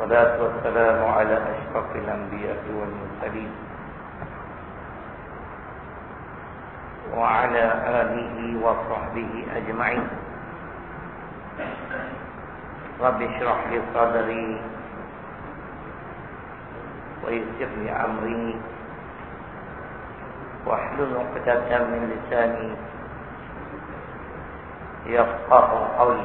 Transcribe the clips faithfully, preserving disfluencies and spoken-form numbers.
والصلاة والسلام على أشرف الأنبياء والمرسلين وعلى آله وصحبه أجمعين. رب اشرح لي صدري ويسر لي أمري واحلل عقدة من لساني يفقه قولي.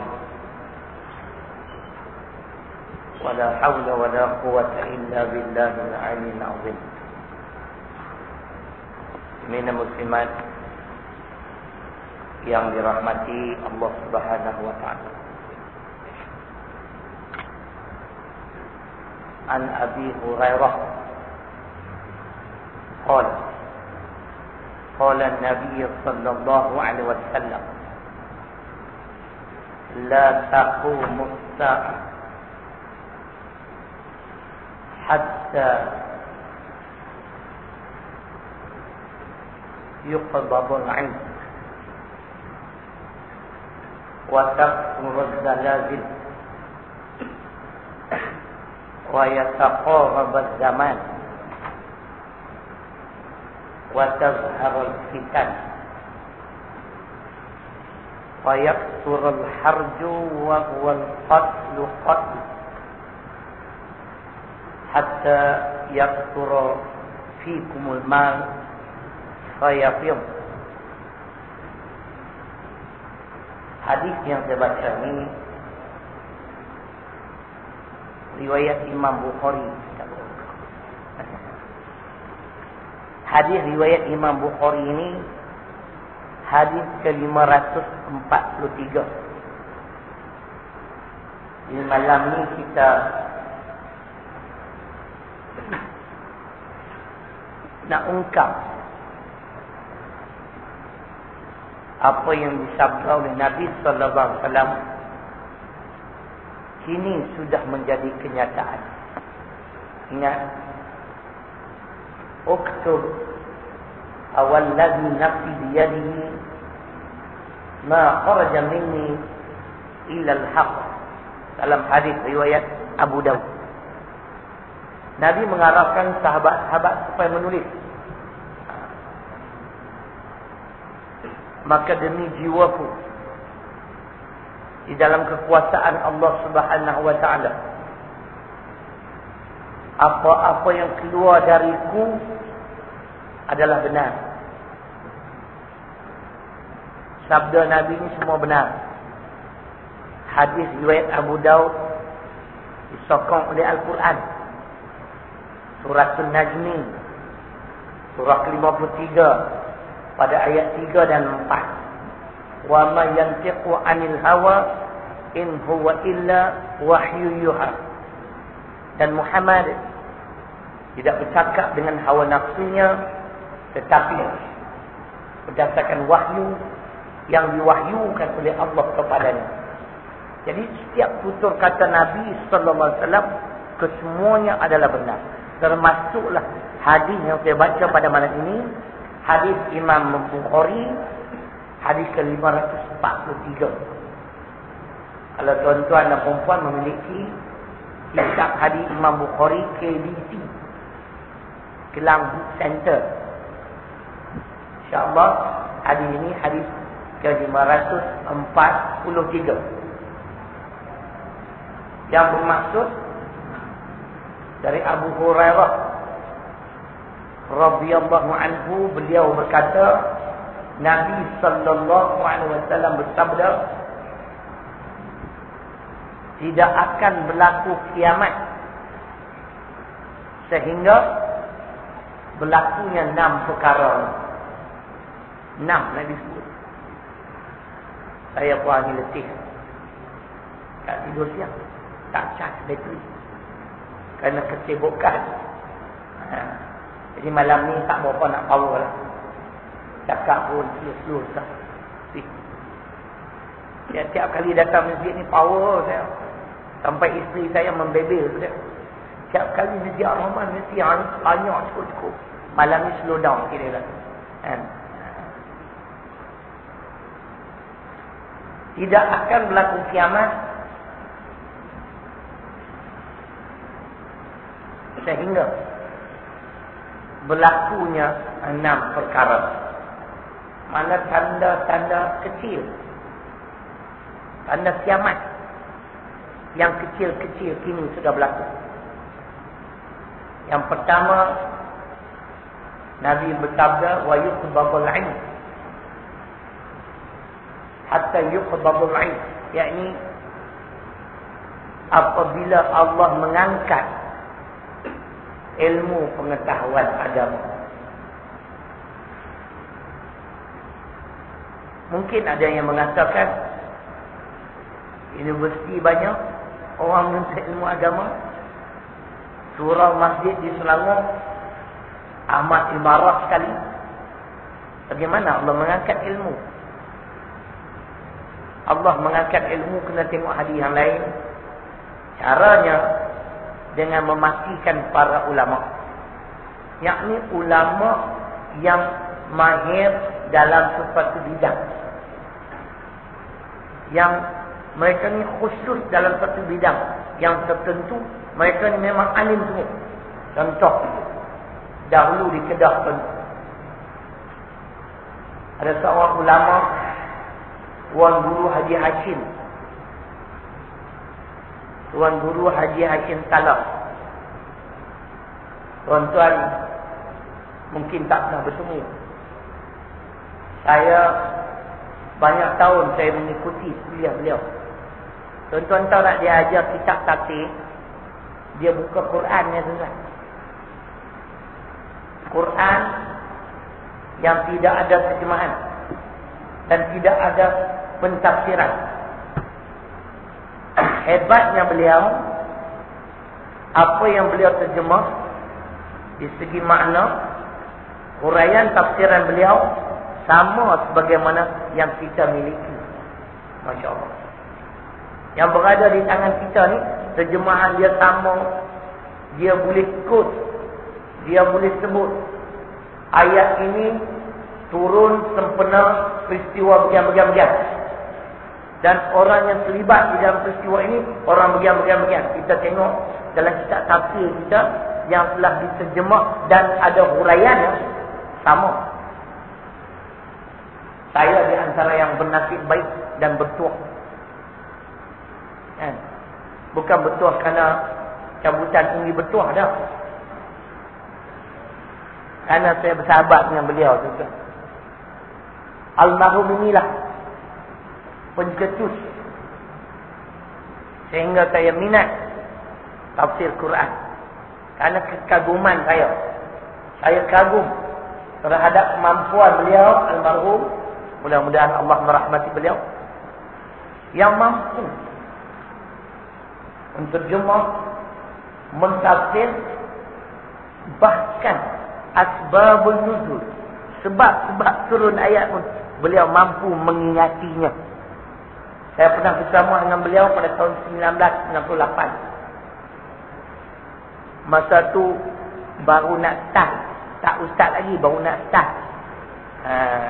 ولا حول ولا قوة إلا بالله العلي العظيم. Muslimin muslimat yang dirahmati Allah Subhanahu wa taala. An Abi Hurairah qala qala an-nabiy sallallahu alaihi wasallam la taqumu as-sa'ah hatta yuqbadu al-'ilm wa taqru az-zalazil wa yataqarrab az-zaman wa tazharu al-fitan wa yakthuru al-harju wa huwa al-qatlu qatl hatta yakthura fikumul mal fayafid. Hadis yang saya baca ini riwayat Imam Bukhari. Hadis riwayat Imam Bukhari ini hadis ke lima ratus empat puluh tiga. Di malam ini kita nak ungkap apa yang disabda oleh Nabi sallallahu alaihi wasallam kini sudah menjadi kenyataan. Ingat, uktub awal ladzi nafsi biyadihi ma kharaja minni illa al-haq, dalam hadis riwayat Abu Dawud. Nabi mengarahkan sahabat-sahabat supaya menulis. Maka demi jiwaku di dalam kekuasaan Allah Subhanahu wa taala, apa-apa yang keluar dariku adalah benar. Sabda Nabi ini semua benar. Hadis riwayat Abu Daud disokong oleh Al-Quran. Surah An-Najmi, surah ke lima puluh tiga pada ayat tiga dan empat. Wa ma yantiqu 'anil hawa in huwa illa wahyu yuha. Dan Muhammad tidak bercakap dengan hawa nafsunya, tetapi berdasarkan wahyu yang diwahyukan oleh Allah kepadanya. Jadi setiap tutur kata Nabi sallallahu alaihi wasallam kesemuanya adalah benar. Termasuklah hadis yang saya baca pada malam ini, hadis Imam Bukhari, hadis ke lima ratus empat puluh tiga. Kalau tuan-tuan dan perempuan memiliki kitab hadis Imam Bukhari K B C, Kelang Book Center, InsyaAllah hadis ini hadis ke lima ratus empat puluh tiga. Yang bermaksud dari Abu Hurairah radhiyallahu anhu, beliau berkata, Nabi sallallahu alaihi wasallam bersabda, tidak akan berlaku kiamat sehingga berlakunya enam perkara. Enam Nabi sebut. Saya pun lagi letih. Tak tidur siang, tak charge bateri kerana kesibukan. Ha. Jadi malam ni tak berapa nak power lah. Cakap pun slow-slow sah. Tiap-tiap kali datang masjid ni power saya. Sampai isteri saya membebel saya. Tiap kali masjid Ar-Rahman mesti banyak cukup-cukup. Malam ni slow down kira lah. Ha. Tidak akan berlaku kiamat Sehingga berlakunya enam perkara. Mana tanda-tanda kecil, tanda kiamat yang kecil-kecil kini sudah berlaku. Yang pertama, Nabi bersabda, wa yuqbadul 'ilm hatta yuqbadul 'ilm, yakni apabila Allah mengangkat ilmu pengetahuan agama. Mungkin ada yang mengatakan universiti banyak orang menuntut ilmu agama, surau masjid di Selangor amat ibarat sekali. Bagaimana Allah mengangkat ilmu? Allah mengangkat ilmu kena tengok hadis yang lain. Caranya dengan memastikan para ulama, yakni ulama yang mahir dalam sesuatu bidang, yang mereka ni khusus dalam satu bidang yang tertentu. Mereka ni memang alim semua. Contoh, dahulu di Kedah pun ada seorang ulama, Tuan Guru Haji Hashim, Tuan Guru Haji Hashim Salah. Tuan-tuan mungkin tak pernah bertemu. Saya banyak tahun saya mengikuti kuliah beliau. Tuan-tuan tahu tak, dia ajar kitab tafsir, dia buka Quran ya tuan. Quran yang tidak ada terjemahan dan tidak ada pentafsiran. Hebatnya beliau, apa yang beliau terjemah di segi makna, huraian tafsiran beliau sama sebagaimana yang kita miliki. Masya Allah. Yang berada di tangan kita ni, terjemahan dia sama. Dia boleh kod, dia boleh sebut ayat ini turun sempena peristiwa bagian-bagian, dan orang yang terlibat di dalam peristiwa ini orang bagian-bagian. Kita tengok dalam kitab tafsir kita yang telah diterjemah dan ada huraian yang sama. Saya di antara yang bernasib baik dan bertuah. Kan? Bukan bertuah kerana cabutan tinggi bertuah dah. Kerana saya bersahabat dengan beliau juga. Almarhum inilah pencetus sehingga saya minat tafsir Quran. Kerana kekaguman saya. Saya kagum terhadap kemampuan beliau almarhum. Mudah-mudahan Allah merahmati beliau, yang mampu menterjemah, mentafsir, bahkan asbabul nuzul, sebab-sebab turun ayat pun beliau mampu mengingatinya. Saya pernah bersama dengan beliau pada tahun seribu sembilan ratus sembilan puluh lapan. Masa tu baru nak start, tak ustaz lagi, baru nak start. Ha.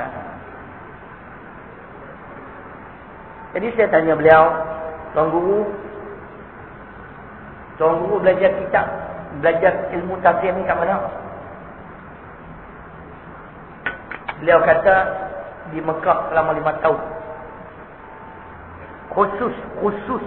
Jadi saya tanya beliau, Tuan Guru, Tuan Guru belajar kitab, belajar ilmu tafsir ni kat mana? Beliau kata di Mekah selama lima tahun. Khusus, khusus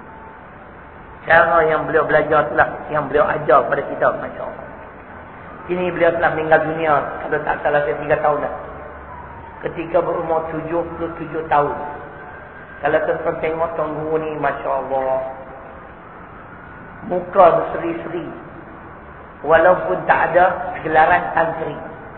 cara yang beliau belajar itulah yang beliau ajar kepada kita. Masya Allah. Kini beliau telah meninggal dunia, kalau tak salah saya tiga tahun dah. Ketika berumur tujuh puluh tujuh tahun. Kalau tuan-tuan tengok Tuan Guru ni, Masya Allah, muka berseri-seri, walaupun tak ada gelaran tantri.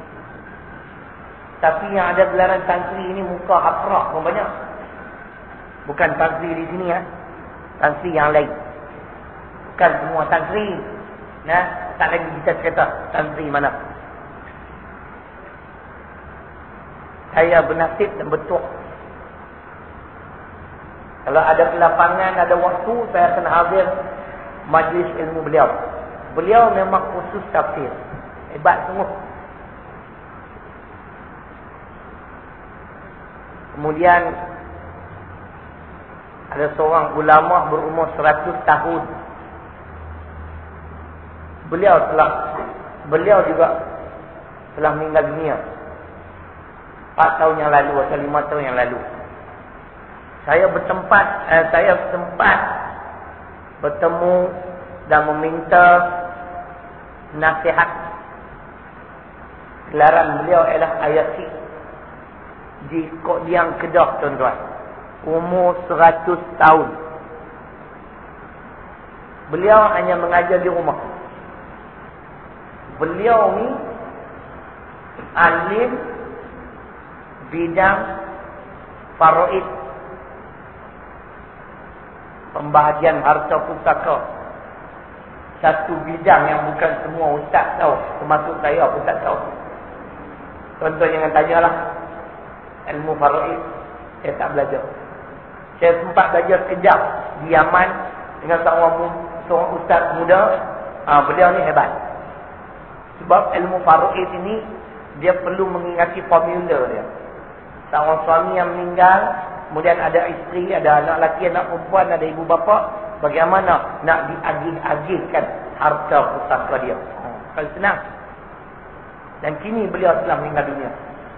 Tapi yang ada gelaran tantri ini muka hafrah pun banyak. Bukan tantri di sini ya, tantri yang lain. Bukan semua tantri. Nah, tak lagi kita cerita tantri mana. Saya bernasib dan bertuah. Kalau ada kelapangan, ada waktu, saya akan hadir majlis ilmu beliau. Beliau memang khusus tafsir. Hebat semua. Kemudian ada seorang ulama berumur seratus tahun. beliau telah beliau juga telah meninggal dunia empat tahun yang lalu atau lima tahun yang lalu. Saya bertempat eh, saya sempat bertemu dan meminta nasihat. Gelaran beliau ialah Ayasi di Kok Diang Kedah, tuan-tuan. Umur seratus tahun. Beliau hanya mengajar di rumah. Beliau ni alim bidang faraid, pembahagian harta pusaka. Satu bidang yang bukan semua ustaz tahu, termasuk saya pun tak tahu. Tuan-tuan jangan tanyalah ilmu faraid, saya tak belajar. Saya sempat belajar sekejap di Yaman dengan seorang, seorang ustaz muda. Ha, beliau ni hebat. Sebab ilmu faraid ini dia perlu mengingati formula dia. Seorang suami yang meninggal, kemudian ada isteri, ada anak lelaki, anak perempuan, ada ibu bapa, bagaimana nak diagih-agihkan harta pusaka dia. Ha, kalau senang. Dan kini beliau telah meninggal dunia.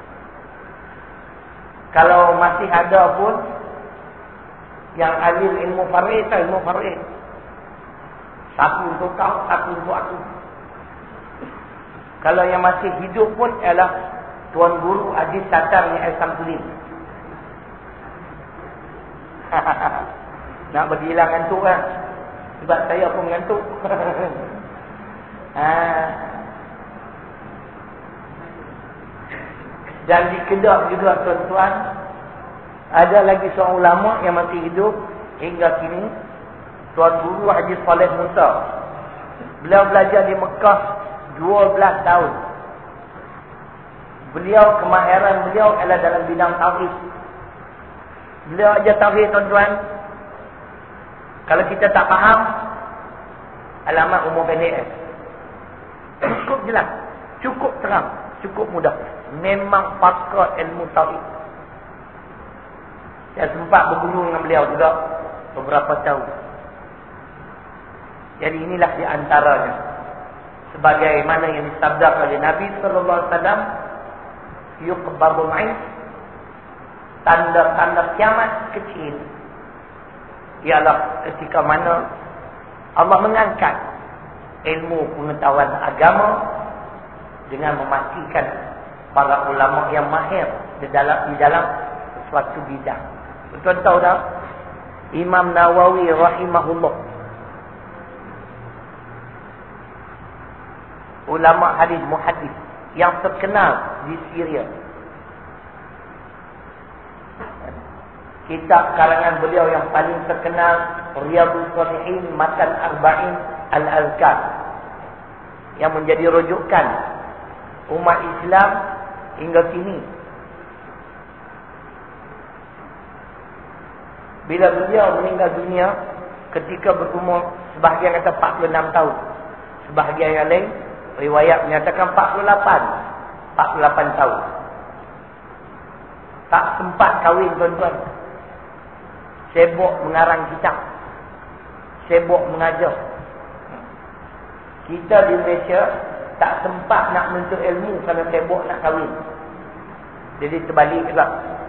Kalau masih ada pun yang alim ilmu faraid, ilmu faraid. Satu untuk kau, satu untuk aku. Kalau yang masih hidup pun ialah Tuan Guru Aziz Satar yang Al-Samsudin. Nak bagi hilang ngantuk kan? Sebab saya pun mengantuk. ha. Dan di Kedah juga, tuan-tuan, ada lagi seorang ulama yang masih hidup hingga kini, Tuan Guru Haji Saleh Musa. Beliau belajar di Mekah dua belas tahun. Beliau, kemahiran beliau adalah dalam bidang tauhid. Beliau ajar tauhid, tuan-tuan. Kalau kita tak faham, alamat umur pendek. Cukup jelas, cukup terang, cukup mudah. Memang pakar ilmu tauhid. Saya sempat berguru dengan beliau juga beberapa tahun. Jadi inilah di antaranya, sebagaimana yang disabdakan oleh Nabi sallallahu alaihi wasallam, yuqbadul 'ain, tanda-tanda kiamat kecil ialah ketika mana Allah mengangkat ilmu pengetahuan agama dengan mematikan para ulama yang mahir di dalam di dalam suatu bidang. Tuan tahu tak? Imam Nawawi rahimahullah, ulama hadis muhaddis yang terkenal di Syria. Kitab karangan beliau yang paling terkenal Riyadhus Shalihin Matan Arba'in Al-Azkar, yang menjadi rujukan umat Islam hingga kini. Bila beliau meninggal dunia ketika berumur, sebahagian kata empat puluh enam tahun, sebahagian yang lain riwayat menyatakan empat puluh lapan empat puluh lapan tahun. Tak sempat kahwin, tuan-tuan. Sibuk mengarang kitab, sibuk mengajar. Kita di Malaysia tak sempat nak menuntut ilmu kerana sibuk nak kahwin. Jadi terbalik juga.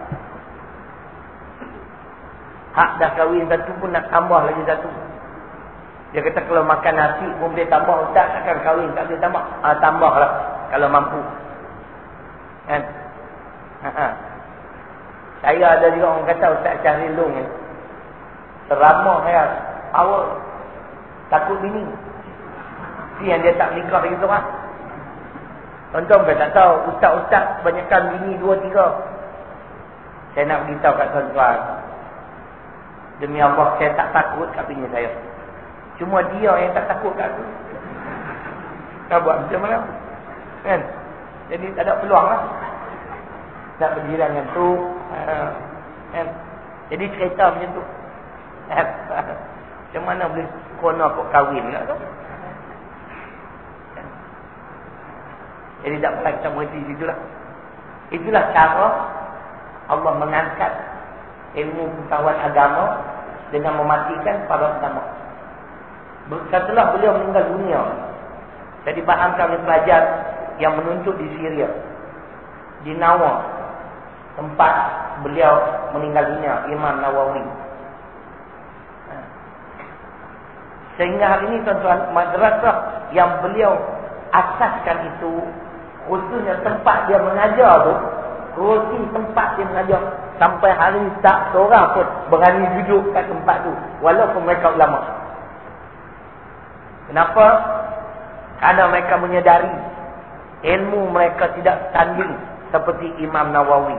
Hak dah kahwin satu pun nak tambah lagi satu. Dia kata kalau makan nasi pun boleh tambah, ustaz takkan kahwin tak boleh tambah. Ah, tambahlah kalau mampu. Kan? Ha -ha. Saya ada juga orang kata Ustaz Syahril Long ni, ceramah saya power, takut bini. Si yang dia tak nikah lagi tu kan. Tuan-tuan kan tak tahu, ustaz-ustaz kebanyakan bini dua tiga. Saya nak beritahu kat tuan-tuan, demi Allah saya tak takut kat bini saya. Cuma dia yang tak takut kat aku. Kau buat macam mana? Kan? Jadi tak ada peluang lah nak berjiran dengan tu. Kan? Jadi cerita macam tu. Macam mana boleh kona kok kahwin lah tu? Jadi tak pernah kita berhenti situlah. Itulah cara Allah mengangkat ilmu pengetahuan agama dengan mematikan para ulama. Setelah beliau meninggal dunia, Saya difahamkan oleh pelajar yang menuntut di Syria, di Nawa, tempat beliau meninggal dunia, Imam Nawawi. Sehingga hari ini tuan-tuan, madrasah yang beliau asaskan itu, khususnya tempat dia mengajar tu, kursi tempat dia mengajar, sampai hari ini tak seorang pun berani duduk kat tempat tu, walaupun mereka ulama. Kenapa? Kerana mereka menyedari ilmu mereka tidak standing seperti Imam Nawawi.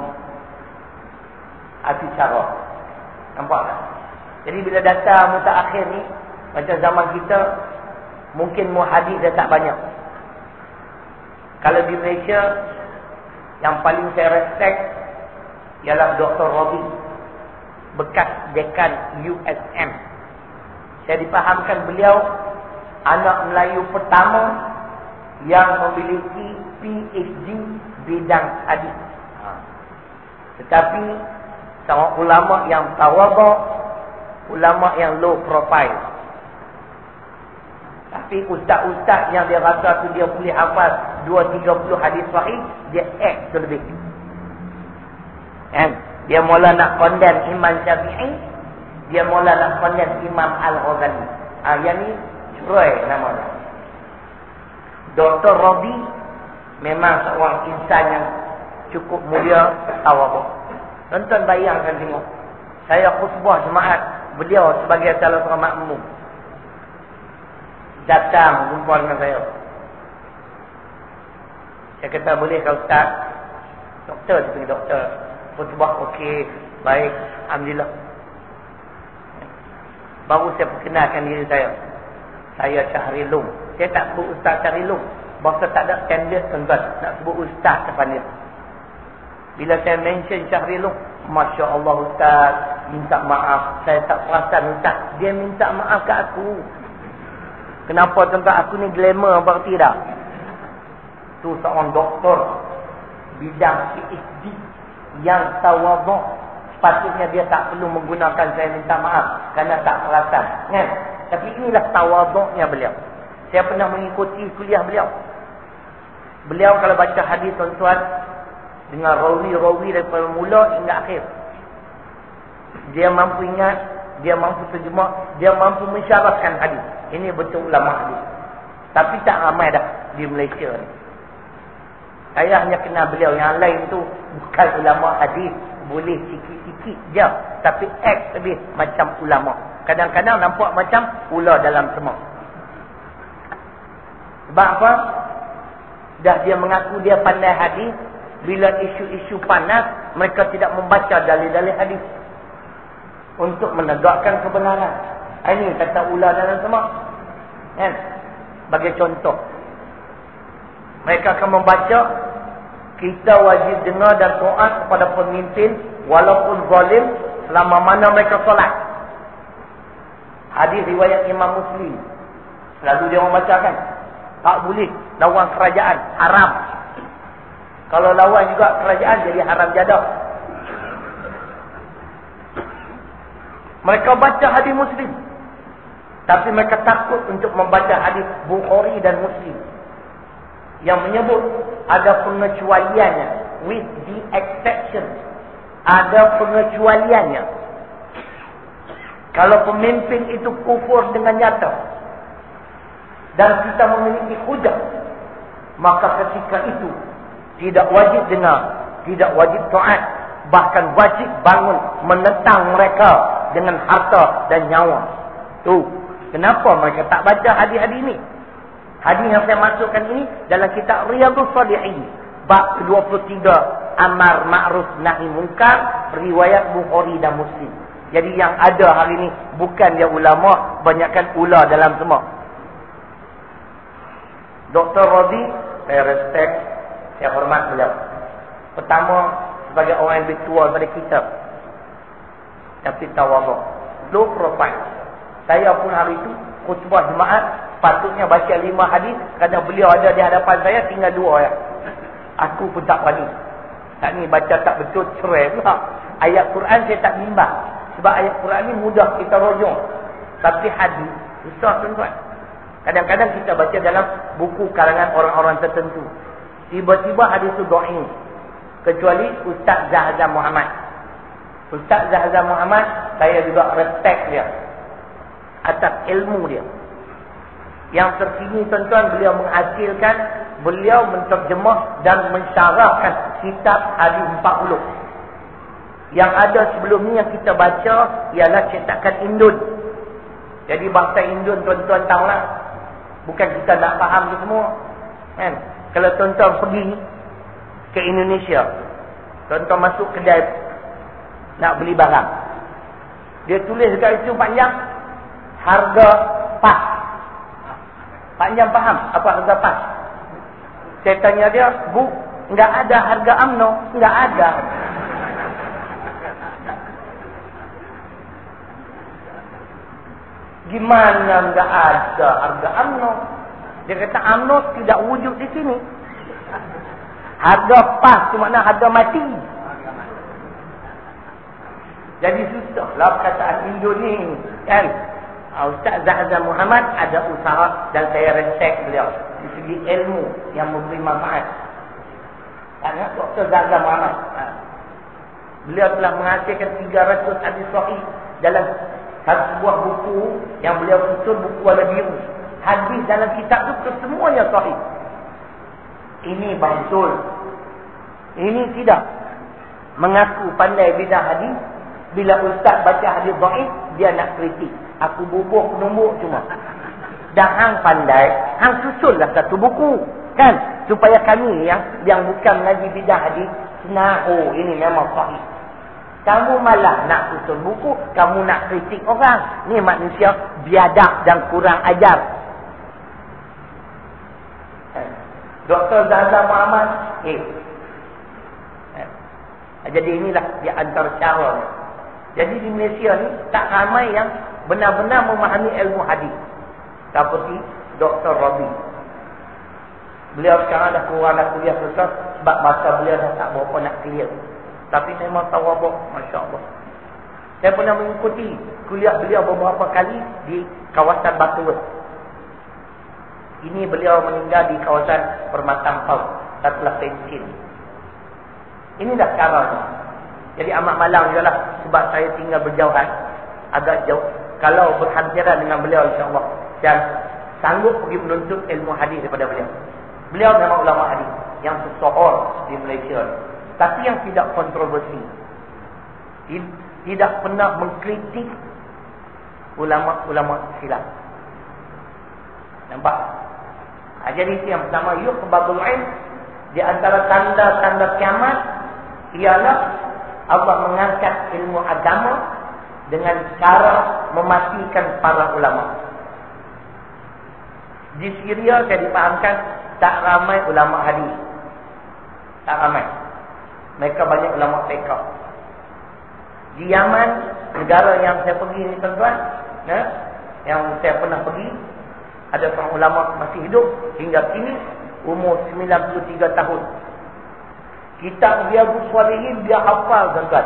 Hati cara. Nampak tak? Jadi bila datang mutaakhir ni, macam zaman kita, mungkin muhadis dah tak banyak. Kalau di Malaysia, yang paling saya respect ialah Doktor Robi, bekas dekan U S M. Saya difahamkan beliau anak Melayu pertama yang memiliki P H D bidang hadis. Tetapi seorang ulama yang tawaduk, ulama yang low profile. Tapi ustaz-ustaz yang dia rasa tu dia boleh hafal dua tiga puluh hadis sahih, dia act terlebih. Kan? Dia mula nak condemn Imam Syafi'i, dia mula nak condemn Imam Al-Ghazali. Ah, yang ni cerai namanya. Doktor Robi memang seorang insan yang cukup mulia, tawaduk. Tonton, bayangkan tengok. Saya khutbah jemaat, beliau sebagai salah seorang makmum datang jumpa dengan saya. Saya kata, boleh ke Ustaz? Doktor, saya pergi doktor. Khutbah okey, baik, alhamdulillah. Baru saya perkenalkan diri saya. Saya Syahril. Saya tak sebut Ustaz Syahril. Bahasa tak ada standard tuan-tuan, nak sebut Ustaz depan dia. Bila saya mention Syahril, Masya Allah Ustaz, minta maaf, saya tak perasan Ustaz. Dia minta maaf kat aku. Kenapa tuan-tuan, aku ni glamour berarti dah. Tu seorang doktor bidang P H D yang tawaduk. Sepatutnya dia tak perlu menggunakan saya minta maaf kerana tak perasan, kan? Tapi inilah tawaduknya beliau. Saya pernah mengikuti kuliah beliau. Beliau kalau baca hadis tuan-tuan, dengan rawi-rawi daripada mula hingga akhir, dia mampu ingat, dia mampu terjemah, dia mampu mensyarahkan hadis. Ini betul ulama hadis. Tapi tak ramai dah di Malaysia ni. Saya hanya kenal beliau. Yang lain tu bukan ulama hadis, boleh sikit-sikit je, tapi act lebih macam ulama. Kadang-kadang nampak macam ular dalam semut. Sebab apa? Dah dia mengaku dia pandai hadis. Bila isu-isu panas, mereka tidak membaca dalil-dalil hadis untuk menegakkan kebenaran. Ini kata ular dalam semut, kan? Bagi contoh, mereka akan membaca, kita wajib dengar dan taat kepada pemimpin walaupun zalim selama mana mereka solat. Hadis riwayat Imam Muslim, selalu dia membacakan, tak boleh lawan kerajaan, haram. Kalau lawan juga kerajaan, jadi haram jadah. Mereka baca hadis Muslim, tapi mereka takut untuk membaca hadis Bukhari dan Muslim yang menyebut ada pengecualiannya, with the exception. Ada pengecualiannya. Kalau pemimpin itu kufur dengan nyata dan kita memiliki hujah, maka ketika itu tidak wajib dengar, tidak wajib taat, bahkan wajib bangun menentang mereka dengan harta dan nyawa. Tu, kenapa mereka tak baca hadis-hadis ini? Hadis yang saya masukkan ini dalam kitab Riyadhus Shalihin, bab dua puluh tiga, amar ma'ruf nahi munkar, riwayat Bukhari dan Muslim. Jadi yang ada hari ini bukan dia ulama, banyakkan ular dalam semut. Doktor Robi, saya respect, saya hormat beliau. Pertama, sebagai orang yang lebih tua daripada kita, tapi tawaduk, low profile. Saya pun hari itu khutbah jemaat, patutnya baca lima hadis, kerana beliau ada di hadapan saya, tinggal dua ya. Aku pun tak berani. Tak ni baca tak betul, cerai pula. Ayat Quran saya tak bimbang, sebab ayat Quran ni mudah kita rojong. Tapi hadis susah tuan-tuan. Kadang-kadang kita baca dalam buku karangan orang-orang tertentu. Tiba-tiba hadis itu dhaif. Kecuali Ustaz Zahzan Muhammad. Ustaz Zahzan Muhammad, saya juga respect dia atas ilmu dia. Yang terkini tuan-tuan, beliau menghasilkan, beliau menterjemah dan mensyarahkan kitab hadis empat puluh. Yang ada sebelum ni yang kita baca ialah cetakan Indon. Jadi bahasa Indon tuan-tuan tahulah. Bukan kita nak faham tu semua. Kan? Kalau tuan-tuan pergi ke Indonesia, tuan-tuan masuk kedai nak beli barang. Dia tulis dekat situ panjang harga pas. Panjang faham apa harga pas? Saya tanya dia, "Bu, enggak ada harga U M N O?" "Enggak ada." Gimana enggak ada harga U M N O? Dia kata U M N O tidak wujud di sini. Harga pas tu makna harga mati. Jadi susahlah perkataan Indo ni, kan? Ustaz Zahzan Muhammad ada usaha dan saya respect beliau di segi ilmu yang memberi manfaat. Tanya Doktor Zahzan Muhammad. Beliau telah menghasilkan tiga ratus hadis sahih dalam satu sebuah buku yang beliau susun, buku warna biru. Hadis dalam kitab itu kesemuanya sahih. Ini betul. Ini tidak. Mengaku pandai bidah hadis. Bila ustaz baca hadis dhaif, dia nak kritik. Aku bubuh penumbuk cuma. Dan hang pandai, hang susunlah satu buku. Kan? Supaya kami yang yang bukan mengaji bidah hadis, senang, oh ini memang sahih. Kamu malah nak susun buku, kamu nak kritik orang. Ni manusia biadab dan kurang ajar. Doktor Zahzan Muhammad, eh. eh. Jadi inilah di antara cara. Jadi di Malaysia ni tak ramai yang benar-benar memahami ilmu hadis. Seperti Doktor Rabi. Beliau sekarang dah kurang dah kuliah selesai sebab masa beliau dah tak berapa nak clear. Tapi memang tawabuk, masya-Allah. Saya pernah mengikuti kuliah beliau beberapa kali di kawasan Batu. Ini beliau meninggal di kawasan Permatang Paus setelah pensiun. Ini dah caranya. Jadi amat malang juga lah sebab saya tinggal berjauhan, agak jauh. Kalau berhadiran dengan beliau insya-Allah, dan sanggup pergi menuntut ilmu hadis daripada beliau. Beliau memang ulama hadis yang tersohor di Malaysia, tapi yang tidak kontroversi. Tidak pernah mengkritik ulama-ulama khilaf. Nampak? Ha, jadi itu yang pertama, yuqbadul ilm. Di antara tanda-tanda kiamat ialah Allah mengangkat ilmu agama dengan cara mematikan para ulama. Di Syria saya dipahamkan tak ramai ulama hadis. Tak ramai. Mereka banyak ulama fiqh. Di Yaman, negara yang saya pergi ni tuan-tuan, ya, yang saya pernah pergi, ada seorang ulama masih hidup hingga kini, umur sembilan puluh tiga tahun. Kitab Riyadhus Shalihin dia hafal tuan-tuan.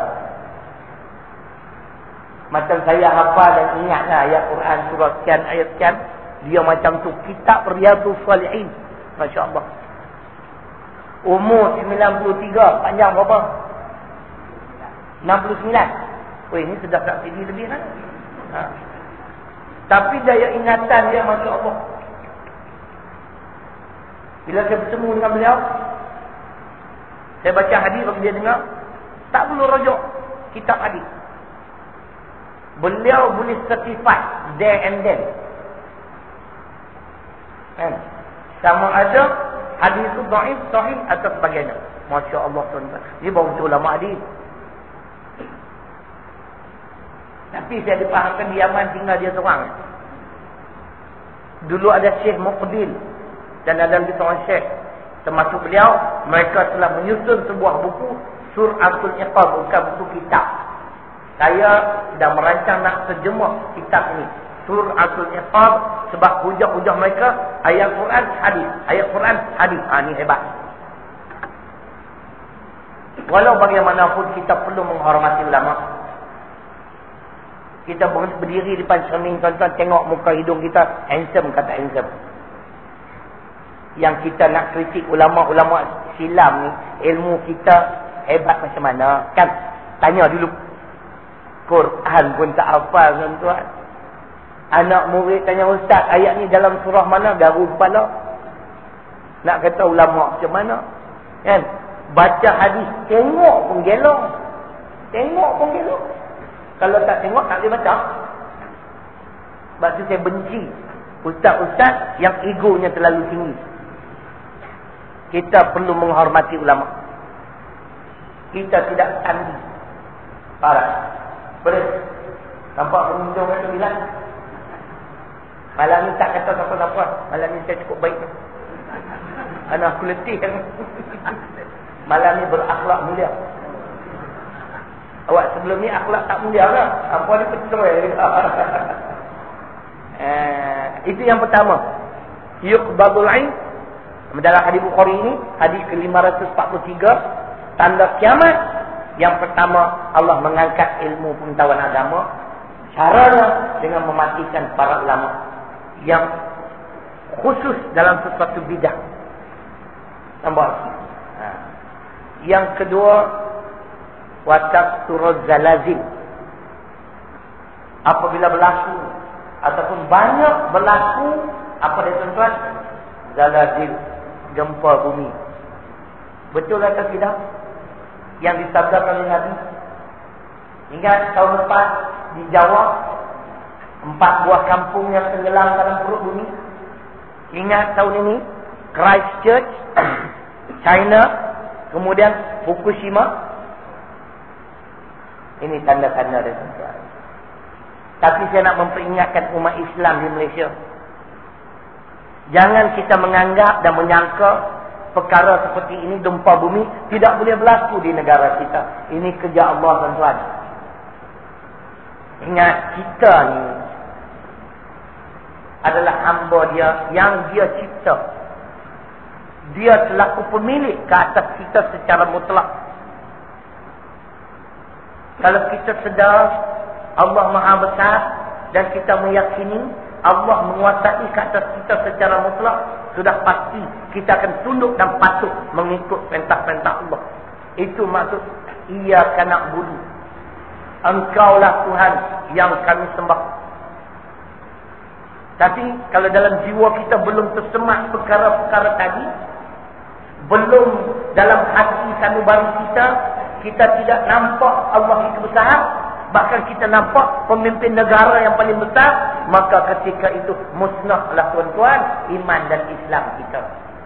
Macam saya hafal dan ingatlah ayat Quran surah sekian ayat sekian, dia macam tu kitab Riyadhus Shalihin. Masya-Allah. Umur sembilan puluh tiga, panjang berapa? enam puluh sembilan. Oh, ini sudah tak tinggi lebih kan? Ha. Tapi daya ingatan dia masya-Allah. Bila saya bertemu dengan beliau, saya baca hadis bagi dia dengar, tak perlu rujuk kitab hadis. Beliau boleh certified there and then. Kan? Sama ada hadis itu dhaif, sahih atau sebagainya. Masya-Allah tuan-tuan. Ini baru ulama hadis. Tapi saya dipahamkan di Yaman tinggal dia seorang. Dulu ada Syekh Muqbil dan ada lagi seorang Syekh. Termasuk beliau, mereka telah menyusun sebuah buku Suratul Iqab, bukan buku kitab. Saya sedang merancang nak terjemah kitab ini, Suratul Iqab, sebab hujah-hujah mereka ayat Quran hadis, ayat Quran hadis. Ha, ni hebat. Walau bagaimanapun kita perlu menghormati ulama. Kita berdiri di depan cermin, tuan-tuan tengok muka hidung kita, handsome kata handsome. Yang kita nak kritik ulama-ulama silam ni, ilmu kita hebat macam mana? Kan tanya dulu. Quran pun tak hafal, tuan-tuan. Anak murid tanya, ustaz, ayat ni dalam surah mana? Garu kepala. Nak kata ulama macam mana? Kan? Baca hadis, tengok pun gelong. Tengok pun gelong. Kalau tak tengok, tak boleh baca. Sebab tu saya benci ustaz-ustaz yang egonya terlalu tinggi. Kita perlu menghormati ulama. Kita tidak tandi. Parah. Boleh? Nampak pengunjung itu bilang. Malam ni tak kata siapa-siapa. Malam ni saya cukup baik. Anak aku letih. Malam ni berakhlak mulia. Awak sebelum ni akhlak tak mulia lah. Apa ni pecerai. eh, Itu yang pertama. Yuqbadul ain. Dalam hadis Bukhari ini, hadis ke lima ratus empat puluh tiga, tanda kiamat. Yang pertama, Allah mengangkat ilmu pengetahuan agama. Caranya dengan mematikan para ulama yang khusus dalam sesuatu bidang. Nampak? Ha. Yang kedua, wataqturuz zalazil. Apabila berlaku ataupun banyak berlaku apa dia tuan-tuan? Zalazil, gempa bumi. Betul atau tidak? Yang disabdakan oleh Nabi. Ingat tahun lepas di Jawa, empat buah kampung yang tenggelam dalam perut bumi. Ingat tahun ini Christchurch, China, kemudian Fukushima. Ini tanda-tanda dia tuan-tuan. Tapi saya nak memperingatkan umat Islam di Malaysia. Jangan kita menganggap dan menyangka perkara seperti ini, gempa bumi, tidak boleh berlaku di negara kita. Ini kerja Allah, tuan-tuan. Ingat, kita ni adalah hamba dia yang dia cipta. Dia selaku pemilik ke atas kita secara mutlak. Kalau kita sedar Allah Maha Besar dan kita meyakini Allah menguasai ke atas kita secara mutlak, sudah pasti kita akan tunduk dan patuh mengikut perintah-perintah Allah. Itu maksud iyyaka na'budu. Engkaulah Tuhan yang kami sembah. Tapi kalau dalam jiwa kita belum tersemak perkara-perkara tadi, belum dalam hati sanubari kita, kita tidak nampak Allah itu besar, bahkan kita nampak pemimpin negara yang paling besar, maka ketika itu musnahlah tuan-tuan iman dan Islam kita.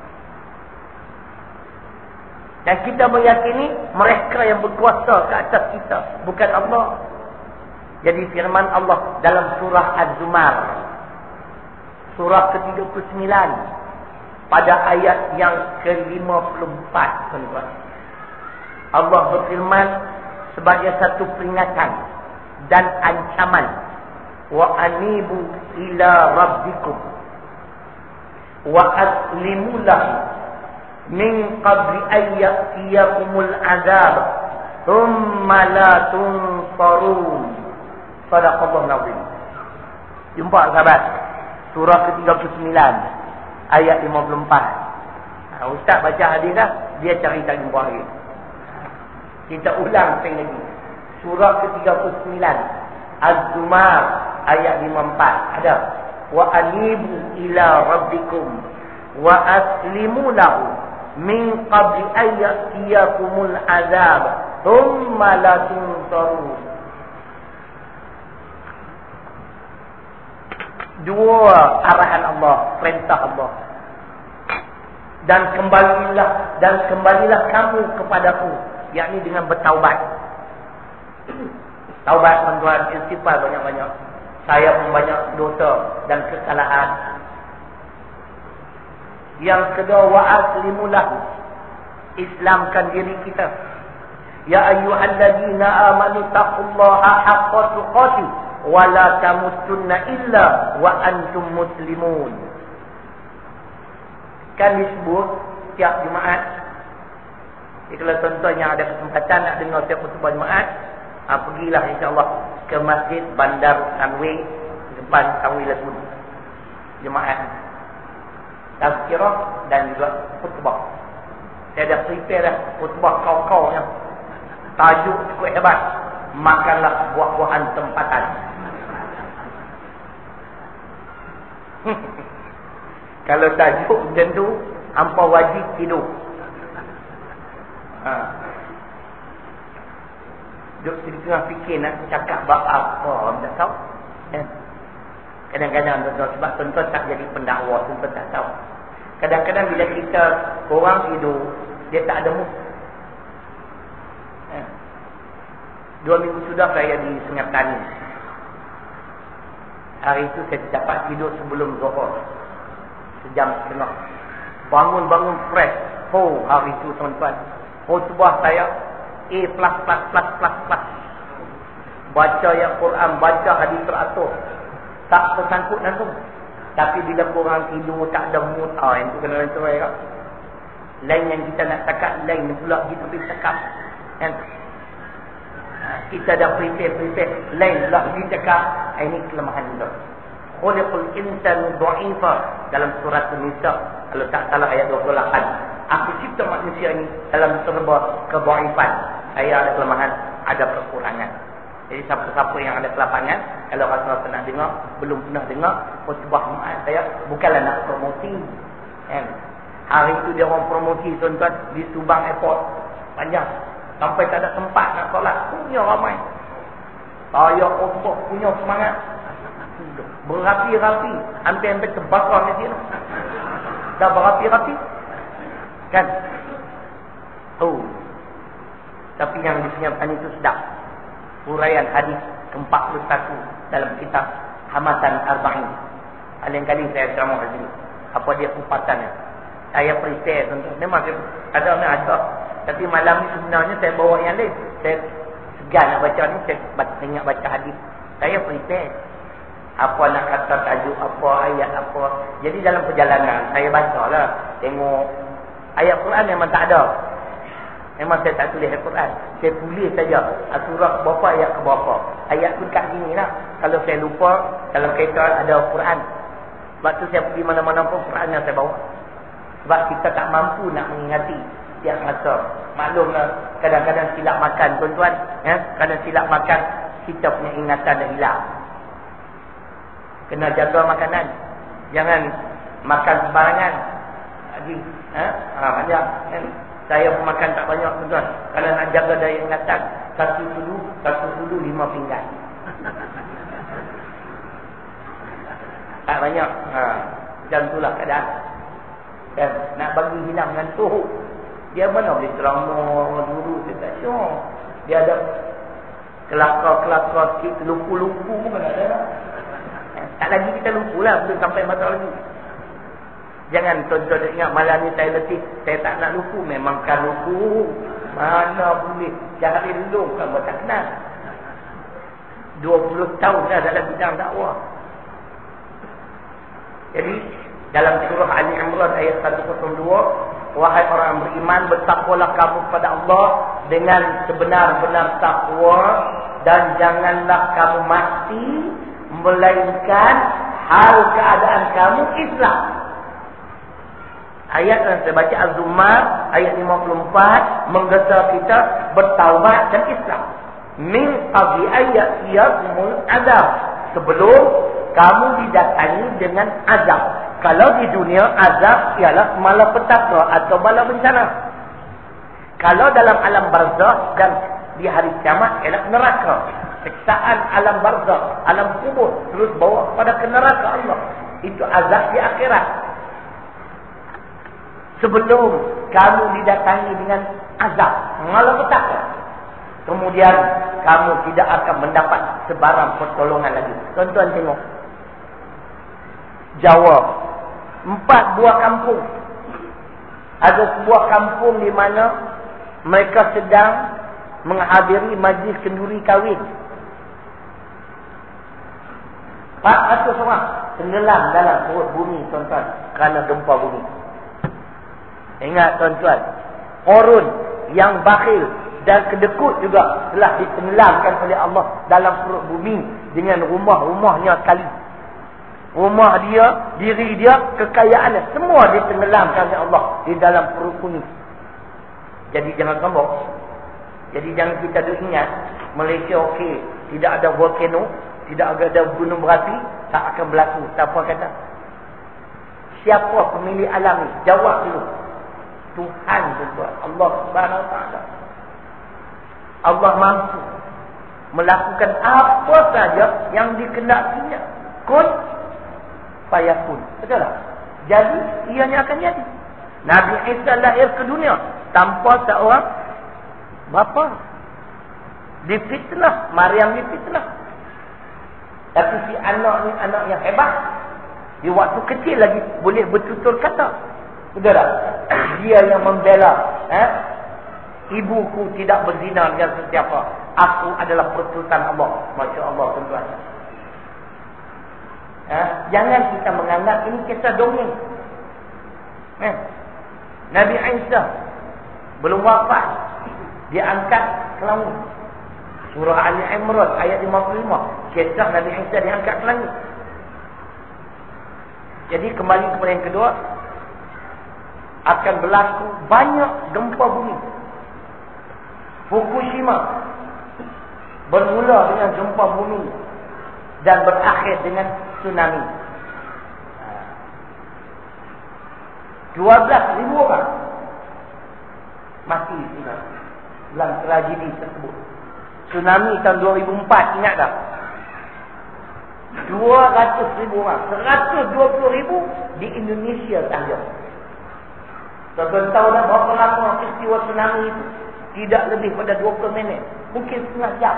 Dan kita meyakini mereka yang berkuasa ke atas kita, bukan Allah. Jadi firman Allah dalam surah Az-Zumar, surah ke tiga puluh sembilan, pada ayat yang ke lima puluh empat, tuan-tuan. Allah berfirman sebagai satu peringatan dan ancaman, wa anibu ila rabbikum wa aslimu lahu min qabli ayyatiyakumul azab thumma la tunsarun. Sadaqallahu nazim. Jumpa sahabat, surah ke tiga puluh sembilan ayat lima puluh empat. Ha, ustaz baca hadis dah, dia cari tak jumpa lagi. Kita ulang sekali lagi. Surah ke tiga puluh sembilan Az-Zumar ayat lima puluh empat ada, wa anibu ila rabbikum wa aslimu lahu min qabli ayyatiyakumul azab thumma la tunsarun. Dua arahan Allah, perintah Allah. Dan kembalilah dan kembalilah kamu kepadaku, yakni dengan bertaubat. Taubat, tuan-tuan, istighfar banyak-banyak. Saya pun banyak dosa dan kesalahan. Yang kedua, wa aslimu lahu, islamkan diri kita. Ya ayyuhalladzina amanu taqullaha haqqa tuqatih wa la tamutunna illa wa antum muslimun. Kan disebut tiap Jumaat. Jadi kalau tuan-tuan yang ada kesempatan nak dengar tiap khutbah Jumaat, ha, pergilah insya-Allah ke masjid Bandar Tanwir depan Tanwir Lagun. Jemaah tazkirah dan juga khutbah. Saya dah prepare dah khutbah kau-kau yang tajuk cukup hebat. Makanlah buah-buahan tempatan. Kalau tajuk macam tu, hampa wajib tidur. Ha. Duk tengah fikir nak cakap bab apa, tak tahu. Eh. Kadang-kadang tuan-tuan, sebab tuan-tuan tak jadi pendakwa, tuan-tuan tak tahu. Kadang-kadang bila kita orang tidur, dia tak ada mood. Eh. Dua minggu sudah saya di Sungai Petani. Hari itu saya dapat tidur sebelum Zuhur. Sejam setengah. Bangun-bangun fresh. Oh, hari itu tuan-tuan. Oh, sebuah saya A plus plus plus plus plus. Baca yang Quran, baca hadis teratur. Tak tersangkut langsung. Tapi bila korang tidur tak ada mood, ah, yang tu kena lantai kan. Lain yang kita nak cakap, lain pula kita pergi cakap. Kan? Kita dah prepare-prepare, lain pula pergi cakap. Ini kelemahan kita. Khuliqul insanu dha'ifa dalam surah An-Nisa, kalau tak salah ayat dua puluh lapan. Aku cipta manusia ini dalam serba kedhaifan. Saya ada kelemahan, ada kekurangan. Jadi siapa-siapa yang ada kelapangan, kalau rasa pernah dengar, belum pernah dengar, khutbah Jumaat saya bukanlah nak promosi. Kan? Hari itu dia orang promosi tuan-tuan di Subang Airport. Panjang. Sampai tak ada tempat nak solat. Punya ramai. Saya khutbah punya semangat. Berapi-rapi. Hampir-hampir terbakar masjid. Dah berapi-rapi. Kan? Oh. Tapi yang disenyapkan itu sedap. Huraian hadis ke empat puluh satu dalam kitab Hamatan Arba'in. Lain kali saya ceramah di sini. Apa dia kupatannya? Saya prepare tuan-tuan. Memang saya ada nak ada. Tapi malam ni sebenarnya saya bawa yang lain. Saya segan nak baca ni, saya ingat baca hadis. Saya prepare. Apa nak kata tajuk apa, ayat apa. Jadi dalam perjalanan saya bacalah, tengok ayat Quran memang tak ada. Memang saya tak tulis ayat Quran. Saya tulis saja surah berapa ayat ke berapa. Ayat tu kat sini lah. Kalau saya lupa, dalam kereta ada Quran. Sebab tu saya pergi mana-mana pun Quran yang saya bawa. Sebab kita tak mampu nak mengingati tiap masa. Maklumlah, kadang-kadang silap makan tuan-tuan. Ya? Kadang silap makan, kita punya ingatan dah hilang. Kena jaga makanan. Jangan makan sembarangan. Lagi. Ha? Ha, banyak. Kan? Saya pun makan tak banyak tuan-tuan. Kalau nak jaga daya ingatan, satu sudu, satu sudu lima pinggan. Tak banyak. Ha. Macam itulah keadaan. Dan nak bagi hilang ngantuk. Dia mana boleh ceramah dulu. Dia tak syok. Dia ada kelakar-kelakar sikit. Lupu-lupu pun ada. Tak lagi kita lupa lah. Belum sampai mata lagi. Jangan tuan-tuan ingat malam ni saya letih. Saya tak nak lupa. Memang kan lupa. Mana boleh. Jangan elok kan buat tak kenal. dua puluh tahun dah dalam bidang dakwah. Jadi dalam surah Ali Imran ayat seratus dua, wahai orang yang beriman, bertakwalah kamu kepada Allah dengan sebenar-benar takwa dan janganlah kamu mati melainkan hal keadaan kamu Islam. Ayat yang saya baca Az-Zumar ayat lima puluh empat menggesa kita bertaubat dan Islam. Min qabli ayat yaqmul azab, sebelum kamu didatangi dengan azab. Kalau di dunia azab ialah malapetaka atau bala bencana. Kalau dalam alam barzakh dan di hari kiamat ialah neraka. Siksaan alam barzakh, alam kubur terus bawa kepada ke neraka Allah. Itu azab di akhirat. Sebelum kamu didatangi dengan azab, malapetaka, kemudian kamu tidak akan mendapat sebarang pertolongan lagi. Tuan-tuan tengok. Jawa, empat buah kampung. Ada sebuah kampung di mana mereka sedang menghadiri majlis kenduri kahwin. empat ratus orang tenggelam dalam perut bumi tuan-tuan kerana gempa bumi. Ingat tuan-tuan, Qarun yang bakhil dan kedekut juga telah ditenggelamkan oleh Allah dalam perut bumi dengan rumah-rumahnya sekali. Rumah dia, diri dia, kekayaannya, semua ditenggelamkan oleh Allah di dalam perut bumi. Jadi jangan sombong. Jadi jangan kita duk ingat Malaysia okey, tidak ada volcano, tidak ada gunung berapi, tak akan berlaku. Siapa kata? Siapa pemilik alam ni? Jawab dulu. Tuhan tuan, Allah Subhanahu Wa Taala. Allah mampu melakukan apa saja yang dikehendakinya. Kun fayakun. Betul tak? Jadi ianya akan jadi. Nabi Isa lahir ke dunia tanpa seorang bapa. Difitnah, Maryam difitnah. Tapi si anak ni anak yang hebat. Di waktu kecil lagi boleh bertutur kata. Betul tak? Dia yang membela. Eh? Ibuku tidak berzina dengan sesiapa. Aku adalah pertuturan Allah. Masya Allah tuan-tuan. Eh? Jangan kita menganggap ini kisah dongeng. Eh? Nabi Isa belum wafat, dia angkat ke langit. Surah Ali Imran ayat lima puluh lima. Kisah Nabi Isa diangkat ke langit. Jadi kembali kepada yang kedua, akan berlaku banyak gempa bumi. Fukushima bermula dengan gempa bumi dan berakhir dengan tsunami. dua belas ribu orang mati dalam tragedi tersebut. Tsunami tahun dua ribu empat, ingat tak? dua ratus ribu orang, seratus dua puluh ribu di Indonesia sahaja. Tuan-tuan tahu dah berapa lama peristiwa tsunami itu? Tidak lebih pada dua puluh minit, mungkin setengah jam.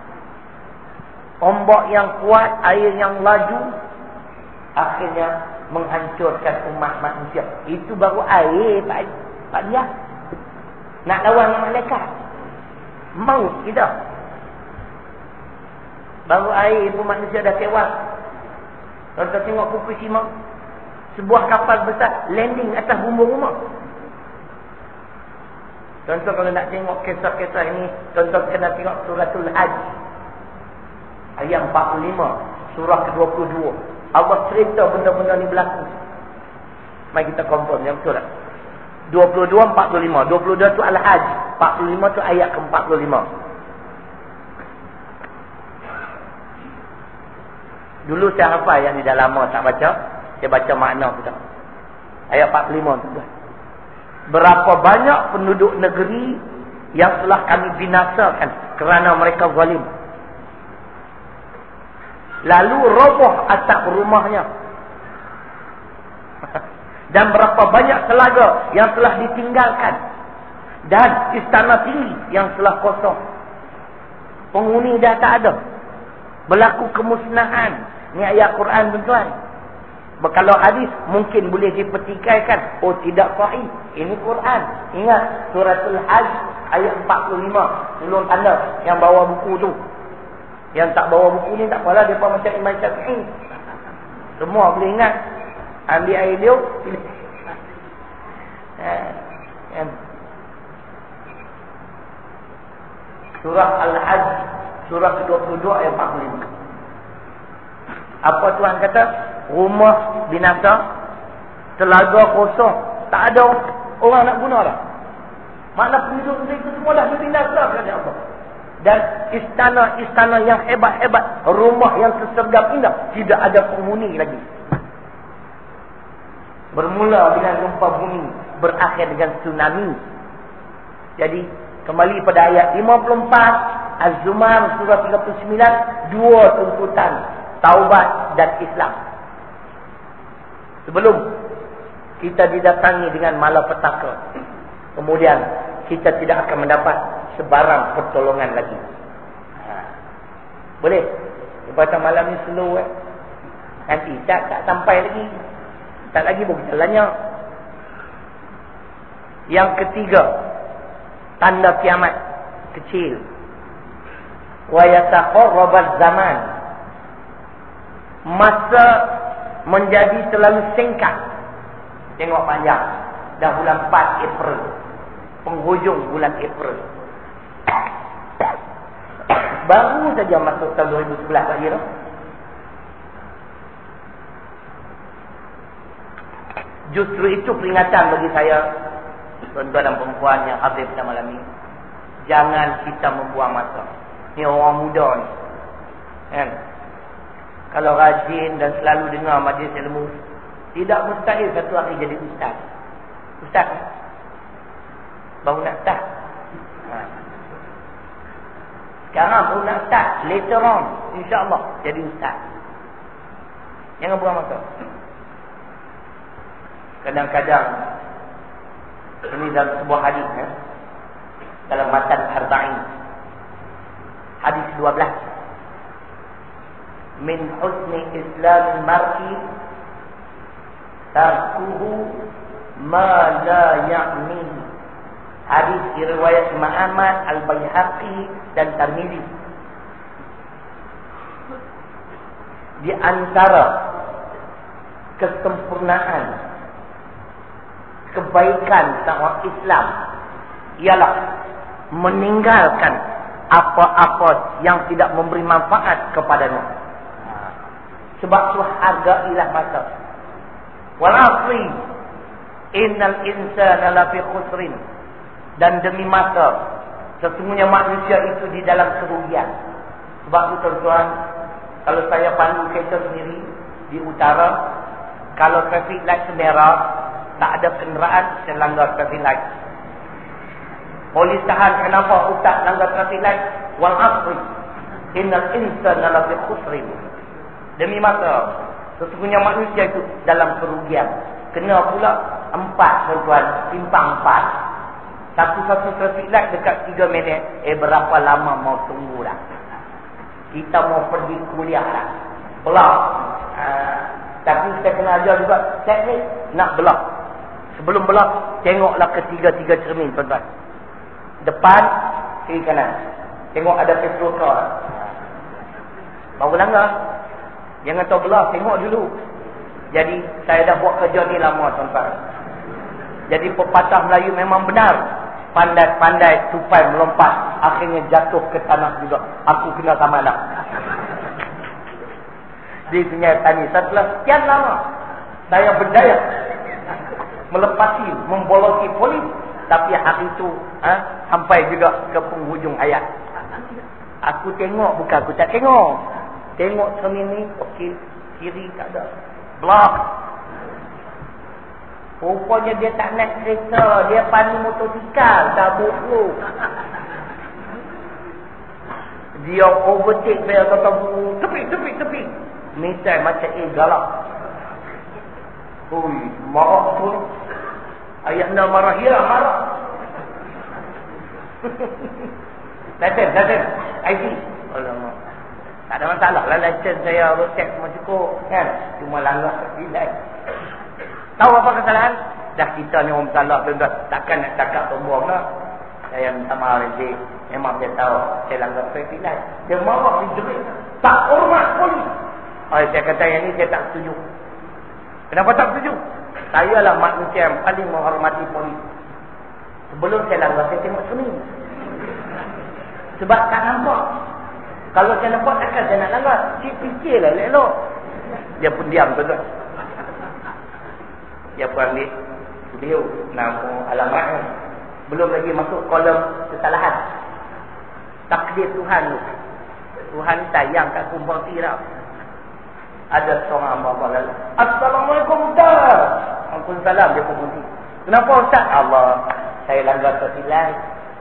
Ombak yang kuat, air yang laju, akhirnya menghancurkan umat manusia. Itu baru air, Pak Pak Dia. Nak lawan yang malaikat. Maut kita. Baru air pun manusia dah tewas. Tuan-tuan tengok Fukushima. Sebuah kapal besar landing atas rumah-rumah. Tuan-tuan kalau nak tengok kisah-kisah ini, tuan-tuan kena tengok suratul Hajj. Ayat empat puluh lima. Surah ke dua puluh dua. Allah cerita benda-benda ni berlaku. Mari kita confirm yang betul tak? dua puluh dua, empat puluh lima. dua puluh dua tu Al-Hajj. empat puluh lima tu ayat ke empat puluh lima. Dulu saya hafal yang ni dah lama tak baca. Saya baca makna tu tak. Ayat empat puluh lima tu. Berapa banyak penduduk negeri yang telah kami binasakan kerana mereka zalim. Lalu roboh atap rumahnya. Dan berapa banyak telaga yang telah ditinggalkan. Dan istana tinggi yang telah kosong. Penghuni dah tak ada. Berlaku kemusnahan. Ni ayat Quran tuan-tuan. Kalau hadis mungkin boleh dipertikaikan. Oh tidak sahih. Ini Quran. Ingat suratul Hajj ayat empat puluh lima. Tolong tanda yang bawa buku tu. Yang tak bawa buku ni tak apalah, depa macam Imam Syafi'i. Semua boleh ingat. Ambil air dia, pilih. Ha, surah Al-Hajj, surah ke dua puluh dua ayat empat puluh lima. Apa Tuhan kata? Rumah binasa, telaga kosong, tak ada orang nak guna dah. Makna penduduk itu semua dah dibinasakan oleh Allah. Dan istana-istana yang hebat-hebat, rumah yang tersergap indah, tidak ada penghuni lagi. Bermula dengan gempa bumi, berakhir dengan tsunami. Jadi kembali pada ayat lima puluh empat Az-Zumar surah tiga puluh sembilan, dua tuntutan taubat dan Islam. Sebelum kita didatangi dengan malapetaka, kemudian kita tidak akan mendapat sebarang pertolongan lagi. Ha. Boleh? Lepas malam ni slow eh. Nanti tak, tak sampai lagi. Tak lagi pun jalannya. Yang ketiga, tanda kiamat kecil. Wa yataqarrabaz zaman. Masa menjadi terlalu singkat. Tengok panjang. Dah bulan empat April. Penghujung bulan April. Baru saja masuk tahun dua ribu sebelas lagi tu. Justru itu peringatan bagi saya, tuan-tuan dan perempuan yang hadir pada malam ini. Jangan kita membuang masa. Ni orang muda ni. Kan? Kalau rajin dan selalu dengar majlis ilmu, tidak mustahil satu hari jadi ustaz. Ustaz. Baru nak start. Ha. Sekarang baru nak start. Later on, insya-Allah jadi ustaz. Jangan buang masa. Kadang-kadang ini dalam sebuah hadis, ya? Dalam matan Arba'in, hadis dua belas, min husni islamil mar'i tarkuhu ma la ya'nihi. Hadis diriwayat Imam Ahmad, Al-Baihaqi dan Tirmizi. Di antara kesempurnaan kebaikan seorang Islam ialah meninggalkan apa-apa yang tidak memberi manfaat kepadanya. Sebab tu hargailah masa. Wal 'asri innal insana lafi khusrin. Dan demi masa, sesungguhnya manusia itu di dalam kerugian. Sebab tu tuan-tuan, kalau saya pandu kereta sendiri di utara, kalau traffic light merah, tak ada kenderaan, saya langgar traffic light. Polis tahan, kenapa ustaz langgar traffic light? Wal 'asri innal insana lafi khusrin. Demi masa, sesungguhnya manusia itu dalam kerugian. Kena pula empat, tuan-tuan, simpang empat. Satu-satu traffic light dekat tiga minit. Eh, berapa lama mau tunggu dah? Kita mau pergi kuliah dah. Belah. Ha, tapi kita kena ajar juga teknik nak belah. Sebelum belah, tengoklah ketiga-tiga cermin, tuan-tuan. Depan, kiri kanan. Tengok ada petrol car. Baru langgar. Jangan tahu belah, tengok dulu. Jadi, saya dah buat kerja ni lama, tuan-tuan. Jadi, pepatah Melayu memang benar. Pandai-pandai tupai melompat, akhirnya jatuh ke tanah juga. Aku kena sama lah. Di Sungai Tani, setelah sekian lama, saya berdaya melepasi, memboloki polis. Tapi hari itu, ha, sampai juga ke penghujung hayat. Aku tengok, bukan aku tak tengok. Tengok cermin ni, okey, kiri tak ada. Blok. Rupanya dia tak naik kereta, dia pandu motosikal, dah buruk. Dia overtake saya, kata, tepi, tepi, tepi. Misal macam eh galak. Ui, marah tu. Ayah nak marah, ya marah. Lesen, lesen, I D. Alamak. Tak ada masalah lah, lesen saya, road tax semua cukup, kan? Cuma langgar silap. Tahu apa kesalahan? Dah kita ni orang salah, tuan-tuan. Takkan nak cakap pembuang lah. Saya minta maaf nanti. Memang dia tahu saya langgar traffic light. Dia marah, dia jerit. Tak hormat polis. Oh, saya kata yang ni saya tak setuju. Kenapa tak setuju? Saya lah manusia yang paling menghormati polis. Sebelum saya langgar, saya tengok cermin. Sebab tak nampak. Kalau saya nampak, takkan saya nak langgar. Cik fikirlah elok-elok. Dia pun diam, tuan-tuan. Dia pun ambil video, nama, alamat. Belum lagi masuk kolom kesalahan. Takdir Tuhan. Tuhan sayang kat kumpul tirap. Ada seorang hamba Allah. Assalamualaikum Ustaz. Waalaikumsalam. Dia pun berhenti. Kenapa Ustaz? Allah, saya langgar traffic light.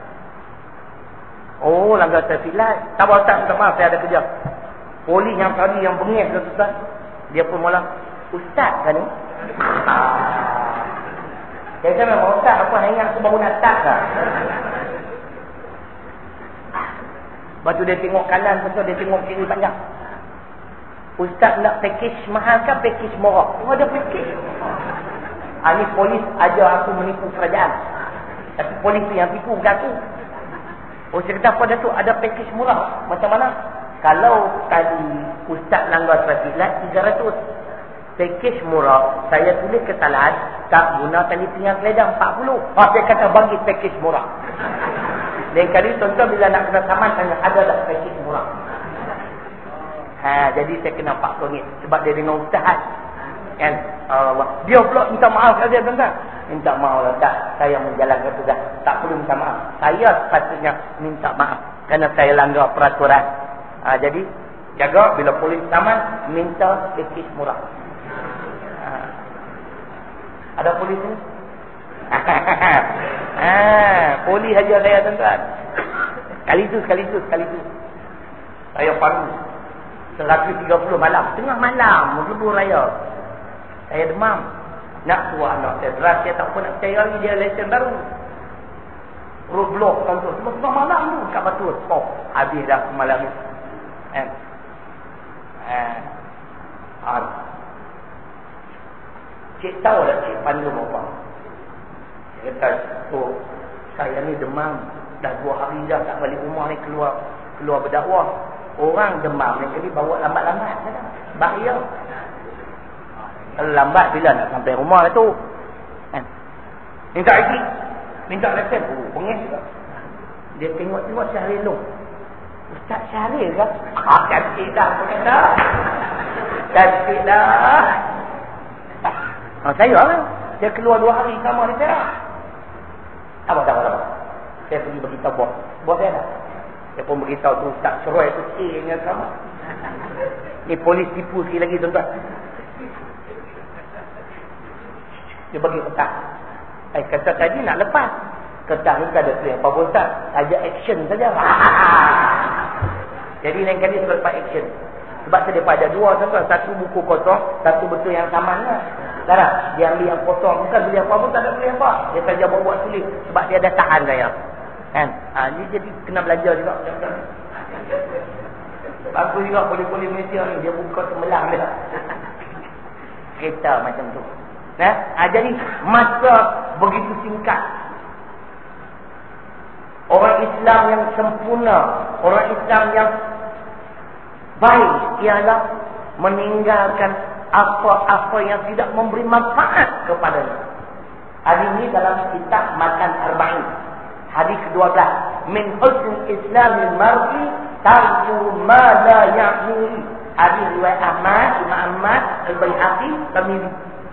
Oh, langgar traffic light. Tak apa Ustaz, minta maaf, saya ada kerja. Polis yang tadi yang bengis Ustaz, dia pun mula, Ustaz kan ni? Saya kata memang Ustaz, apa hanya aku baru nak start lah. Lepas tu dia tengok kanan, lepas tu dia tengok kiri panjang. Ustaz nak package mahal ke package murah? Oh, ada package. Ah, ni polis ajar aku menipu kerajaan. Tapi polis tu yang tipu, bukan aku. Oh, saya kata apa dia tu? Ada package murah. Macam mana? Kalau tadi Ustaz langgar traffic light tiga ratus. Package murah, saya tulis kesalahan, tak guna tali pinggang keledang empat puluh. Ah, dia kata bagi package murah. Lain kali tuan-tuan bila nak kena saman tanya ada tak paket murah. Ha, jadi saya kena empat puluh ringgit sebab dia dengan ustaz. Kan? Allah. Dia pula minta maaf kat dia tuan-tuan. Minta maaf lah tak. Saya menjalankan tugas. Tak perlu minta maaf. Saya sepatutnya minta maaf kerana saya langgar peraturan. Ha, jadi jaga bila polis saman minta paket murah. Ha. Ada polis ni? Ha, polis aja saya tuan-tuan. Kali tu, sekali tu, sekali tu. Saya paru. seratus tiga puluh malam. Tengah malam. Lebuh raya. Saya demam. Nak suruh anak saya beras. Saya tak pun nak percaya lagi. Dia lesen baru. Roadblock tuan-tuan. Tengah malam tu. Kat batu. Stop. Habis dah malam ni. Eh. Eh. Ah. Cik tahu tak cik pandu apa? Dia kata, oh, saya ni demam. Dah dua hari dah tak balik rumah ni keluar keluar berdakwah. Orang demam ni jadi bawa lambat-lambat. Bahaya. Kalau lambat bila nak sampai rumah lah tu. Kan? Minta I D. Minta lesen. Oh, pengis juga. Dia tengok-tengok Syahril Long. Ustaz Syahril kan? Ah, cantik dah. Dah. Cantik dah. Ah, saya lah. Dia keluar dua hari sama ni saya. Apa tak apa. Saya pergi beritahu bos. Bos saya dah. Saya pun beritahu tu Ustaz Syarul tu C dengan sama. Ni polis tipu sekali lagi tuan-tuan. Dia bagi kertas. Eh, kata tadi nak lepas. Kertas ni tak ada tulis apa pun Ustaz. Ajak action saja. Jadi lain kali saya lepas action. Sebab saya ada dua tuan-tuan. Satu buku kosong. Satu betul yang saman lah. Tak tak? Dia ambil yang kosong. Bukan beli apa pun tak ada beli apa. Dia saja buat-buat tulis. Sebab dia ada tahan saya. Kan? Ha, dia jadi kena belajar juga. Bagus juga boleh-boleh Malaysia ni. Dia buka semelang dia. Kereta macam tu. Nah, ha, jadi masa begitu singkat. Orang Islam yang sempurna, orang Islam yang baik ialah meninggalkan apa-apa yang tidak memberi manfaat kepadanya. Hadis ini dalam kitab Matan Arba'in. Hadis kedua belas. Min husn Islamil mar'i tarku ma la ya'ni. Hadis riwayat Ahmad, Imam Ahmad, Al-Baihaqi, Tirmizi.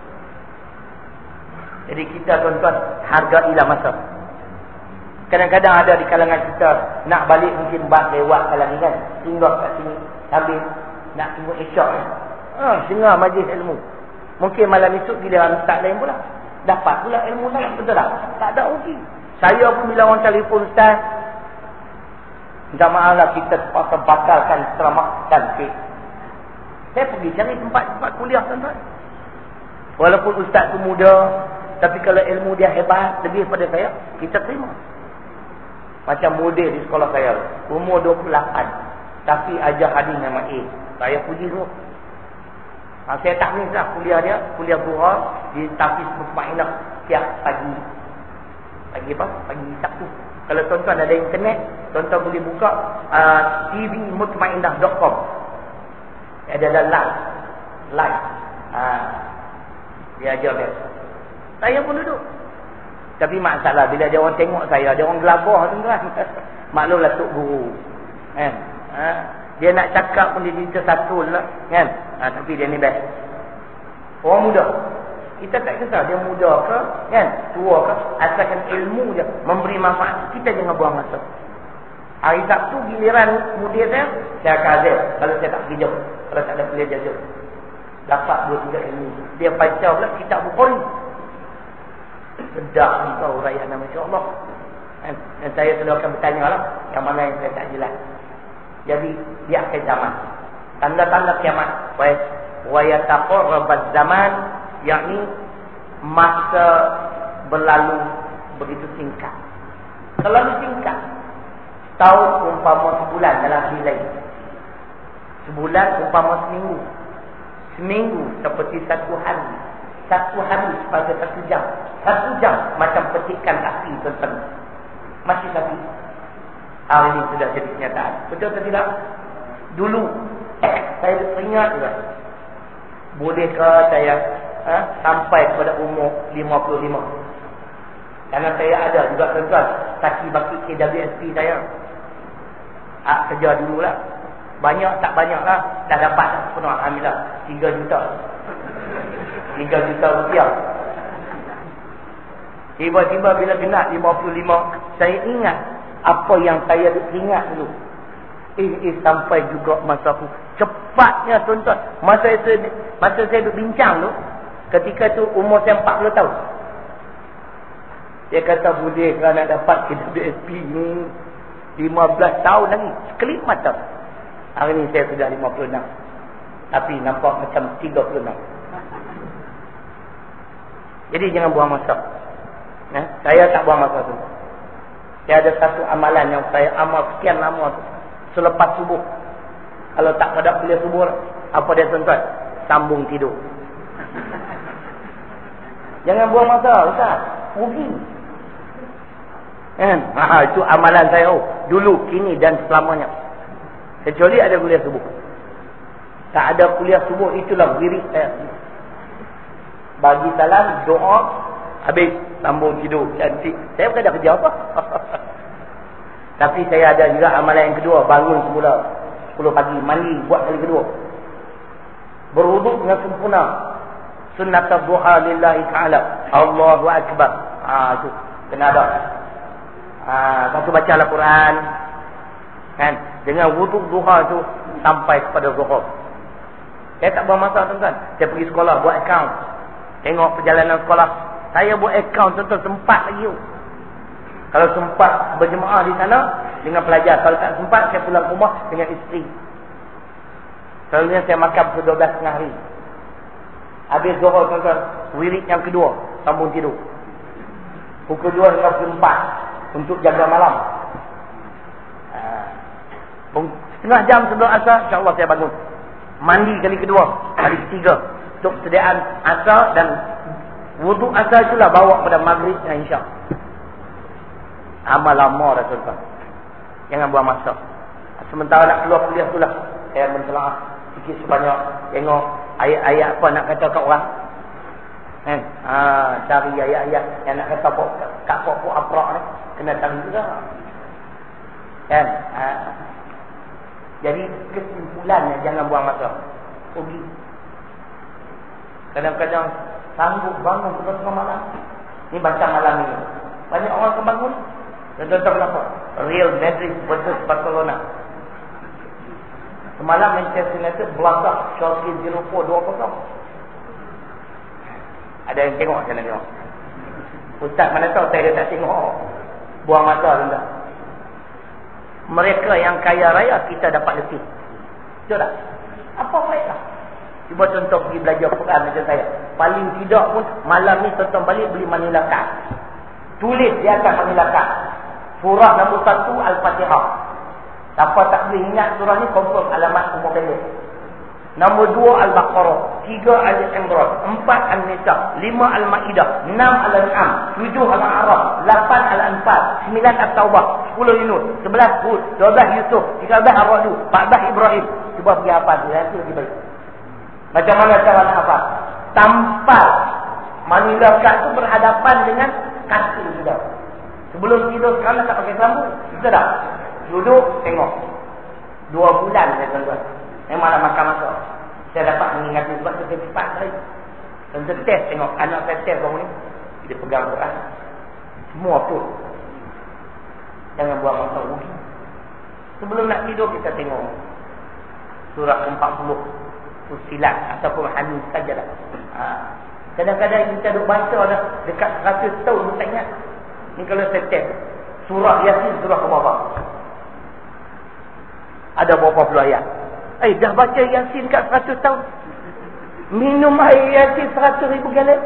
Jadi kita tuan-tuan hargailah masa. Kadang-kadang ada di kalangan kita nak balik mungkin bas lewat kalang ni kan. Singgah kat sini sambil nak tunggu isyak. Ha, dengar majlis ilmu. Mungkin malam esok giliran ustaz lain pula. Dapat pula ilmu lain, betul tak? Tak ada rugi. Saya pun bila orang telefon ustaz, minta maaf lah kita terpaksa batalkan ceramah cantik. Saya pergi cari tempat-tempat kuliah tuan-tuan. Walaupun ustaz tu muda, tapi kalau ilmu dia hebat lebih daripada saya, kita terima. Macam model di sekolah saya, umur dua puluh lapan, tapi ajar hadis nama A. Saya puji tu. Ha, saya tak ni lah kuliah dia, kuliah Zuhur di Tafiz Mutmainah tiap pagi. Pagi apa? Pagi Sabtu. Kalau tuan-tuan ada internet, tuan-tuan boleh buka uh, t v mutmainah dot com. Ada ada live. Live. Ha, dia ajar dia. Saya pun duduk. Tapi masalah bila dia orang tengok saya, dia orang gelabah tuan-tuan. Maklumlah tok guru. Kan? Ha, dia nak cakap pun dia cerita satu lah, kan? Ha, tapi dia ni best. Orang muda. Kita tak kisah dia muda ke, kan? Tua ke, asalkan ilmu dia memberi manfaat, kita jangan buang masa. Hari Sabtu giliran muda saya, saya akan azab kalau saya tak pergi jauh. Kalau tak ada pilihan jauh. Dapat dua tiga ilmu. Dia baca pula kitab Bukhari. Sedap ni kau rakyat nama insya-Allah. Dan saya sudah akan bertanya lah yang mana yang saya tak jelas. Jadi di akhir zaman, tanda-tanda kiamat, wa yataqarrabaz zaman, yakni masa berlalu begitu singkat. Terlalu singkat. Tahun umpama sebulan dalam hari lain. Sebulan umpama seminggu. Seminggu seperti satu hari. Satu hari seperti satu jam. Satu jam macam petikan api tuan-tuan. Masih lagi. Hari ini sudah jadi kenyataan. Betul atau tidak? Dulu eh, saya teringat juga. Bolehkah saya ha, sampai kepada umur lima puluh lima? Karena saya ada juga tuan-tuan kaki baki K W S P saya. Ah, kerja dululah. Banyak tak banyak lah. Dah dapat dah penuh. Alhamdulillah. tiga juta. tiga juta rupiah. Tiba-tiba bila genap lima puluh lima, saya ingat apa yang saya ingat dulu. Eh, eh sampai juga masa aku. Cepatnya tuan-tuan. Masa saya, masa saya duduk bincang tu, ketika tu umur saya empat puluh tahun. Dia kata boleh kerana dapat K W S P ni lima belas tahun lagi. Sekelip mata. Hari ni saya sudah lima puluh enam. Tapi nampak macam tiga puluh enam. Jadi jangan buang masa. Ya? Saya tak buang masa tu. Saya ada satu amalan yang saya amal sekian lama tu. Selepas subuh. Kalau tak pada kuliah subuh, apa dia tuan-tuan? Sambung tidur. Jangan buang masa, Ustaz. Rugi. Kan? Ha, itu amalan saya. Oh, dulu, kini dan selamanya. Kecuali ada kuliah subuh. Tak ada kuliah subuh, itulah wirid saya. Bagi salam, doa, habis sambung tidur. Cantik. Saya bukan ada kerja apa. Tapi saya ada juga amalan yang kedua. Bangun semula sepuluh pagi, mandi, buat kali kedua. Berwuduk dengan sempurna. Sunnat duha lillahi ta'ala. Allahu Akbar. Ah, itu kena ada. Ah, lepas tu baca Al-Quran. Kan? Dengan wuduk duha tu sampai kepada zuhur. Saya tak buang masa tuan-tuan. Saya pergi sekolah buat account. Tengok perjalanan sekolah. Saya buat account tuan-tuan sempat lagi. Kalau sempat berjemaah di sana dengan pelajar. Kalau tak sempat, saya pulang rumah dengan isteri. Selalunya saya makan pukul dua belas tengah hari. Habis zuhur tuan-tuan, wirid yang kedua, sambung tidur. Pukul dua hingga pukul empat untuk jaga malam. Setengah jam sebelum asar, insya-Allah saya bangun. Mandi kali kedua, kali ketiga. Untuk persediaan asar dan wuduk asar itulah bawa pada maghrib dan insya. Amal lama dah tuan-tuan. Jangan buang masa. Sementara nak keluar kuliah tu lah, saya mentelaah sikit sebanyak. Tengok ayat-ayat apa nak kata kat orang. Kan? Ha, cari ayat-ayat yang nak kata kat pokok aprak ni. Kena cari juga. Kan? Ha. Jadi kesimpulannya jangan buang masa. Pergi. Kadang-kadang sanggup bangun pukul tengah malam. Ni baca malam ni. Banyak orang kebangun. Dan tuan-tuan kenapa? Real Madrid versus Barcelona. Semalam Manchester United belakang Chelsea zero four dua kosong. Ada yang tengok, saya nak tengok. Ustaz mana tahu saya tak tengok. Buang masa tuan-tuan. Mereka yang kaya raya kita dapat letih. Betul tak? Apa mereka? Cuba contoh pergi belajar Quran macam saya. Paling tidak pun malam ni tuan-tuan balik beli manila card. Tulis di atas manila card. Surah nombor satu Al-Fatihah. Siapa tak boleh ingat surah ni, confirm alamat umur pendek. Nombor dua Al-Baqarah. Tiga Al-Imran. Empat Al-Nisa. Lima Al-Ma'idah. Enam Al-An'am. Tujuh Al-A'raf. Lapan Al-Anfal. Sembilan At-Taubah. Sepuluh Yunus. Sebelas Hud. Dua belas Yusuf. Tiga belas Ar-Ra'd. Empat belas Ibrahim. Cuba pergi hafal. Nanti lagi baik. Macam mana cara nak hafal? Tampal manila card tu berhadapan dengan katil sudah. Sebelum tidur sekarang tak pakai sambung. Betul tak? Duduk, tengok. Dua bulan saya tuan-tuan. Memang nak makan masuk. Saya dapat mengingati sebab saya cepat sekali. Dan saya test tengok. Anak saya test orang ni. Dia pegang Quran. Semua tu. Jangan buang masa rugi. Sebelum nak tidur kita tengok. Surah empat puluh. Fusilat ataupun Hamid sajalah. Ha. Kadang-kadang kita duk baca dah dekat seratus tahun tak ingat. Ni kalau saya test. Surah Yasin, surah ke-berapa? Ada berapa puluh ayat? Eh, dah baca Yasin kat seratus tahun. Minum air Yasin seratus ribu galon.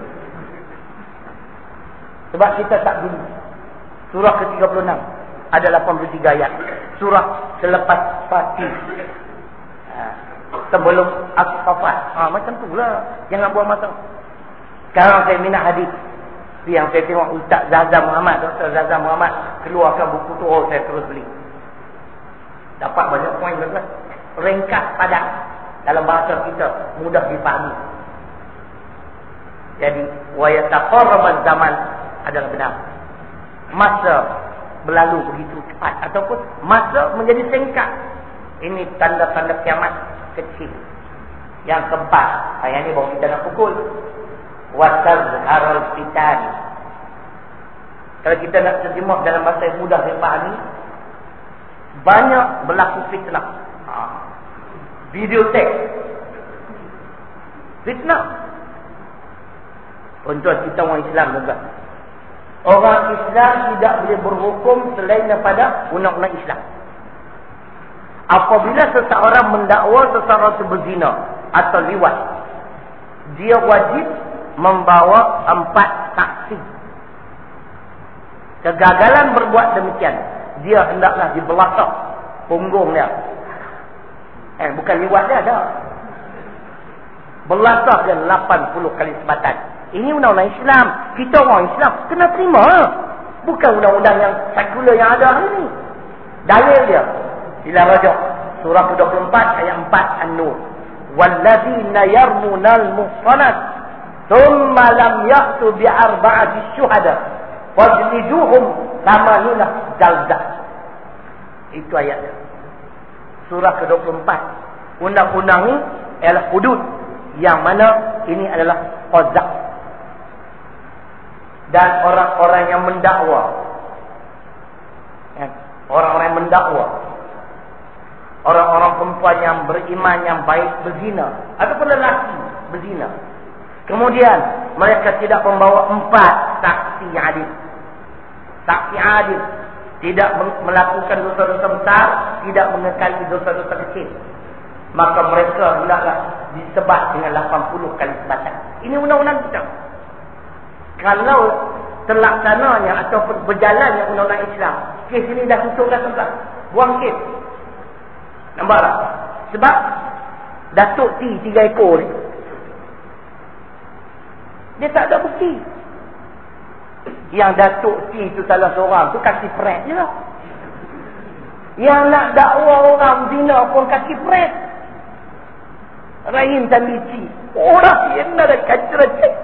Sebab kita tak dulu. Surah ke tiga puluh enam. Ada lapan puluh tiga ayat. Surah selepas Fatih. Ha. Sebelum As-Safat. Ha, macam tu lah. Jangan buang masa. Sekarang saya minat hadis. Yang saya tengok Ustaz Zaza Muhammad, Doktor Zaza Muhammad keluarkan buku tu, oh saya terus beli. Dapat banyak poin tuan-tuan. Ringkas padat. Dalam bahasa kita mudah dipahami. Jadi wa yataqarrabaz zaman adalah benar. masa berlalu begitu cepat ataupun masa menjadi singkat. Ini tanda-tanda kiamat kecil. Yang keempat, ayat ni baru kita nak pukul. Wasazharul fitan. Kalau kita nak terjemah dalam bahasa yang mudah dipahami, banyak berlaku fitnah. Ha. Video tag. Fitnah. Contoh kita orang Islam juga. Orang Islam tidak boleh berhukum selain daripada undang-undang Islam. Apabila seseorang mendakwa seseorang itu berzina atau liwat, dia wajib membawa empat saksi. Kegagalan berbuat demikian, dia hendaklah dibelakang punggung dia. Eh, bukan liwat dia dah. Belakang dia lapan puluh kali sebatan. Ini undang-undang Islam. Kita orang Islam kena terima. Bukan undang-undang yang sekular yang ada hari ini. Dalil dia Ila Raja surah ke dua puluh empat ayat empat An-Nur. Walladzina yarmunal muhsanat thumma lam ya'tu bi arba'ati syuhada fajliduhum thamanina jaldah. Itu ayatnya. Surah ke dua puluh empat. Undang-undang ini adalah hudud, yang mana ini adalah qazaf. Dan orang-orang yang mendakwa, orang-orang yang mendakwa, orang-orang perempuan yang beriman yang baik berzina ataupun lelaki berzina, kemudian mereka tidak membawa empat saksi adil. Saksi adil tidak melakukan dosa-dosa besar, tidak mengekali dosa-dosa kecil, maka mereka hendaklah disebat dengan lapan puluh kali sebatan. Ini undang-undang kita. Kalau terlaksananya ataupun berjalannya undang-undang Islam, kes ini dah tutup dah tuan. Buang kes. Nampak tak? Sebab Datuk T tiga ekor ni, dia tak ada bukti. Yang Datuk T itu salah seorang tu kaki pret je lah. Yang nak dakwa orang zina pun kaki pret. Rahim Tamici, orang yang nak kacau-kacau.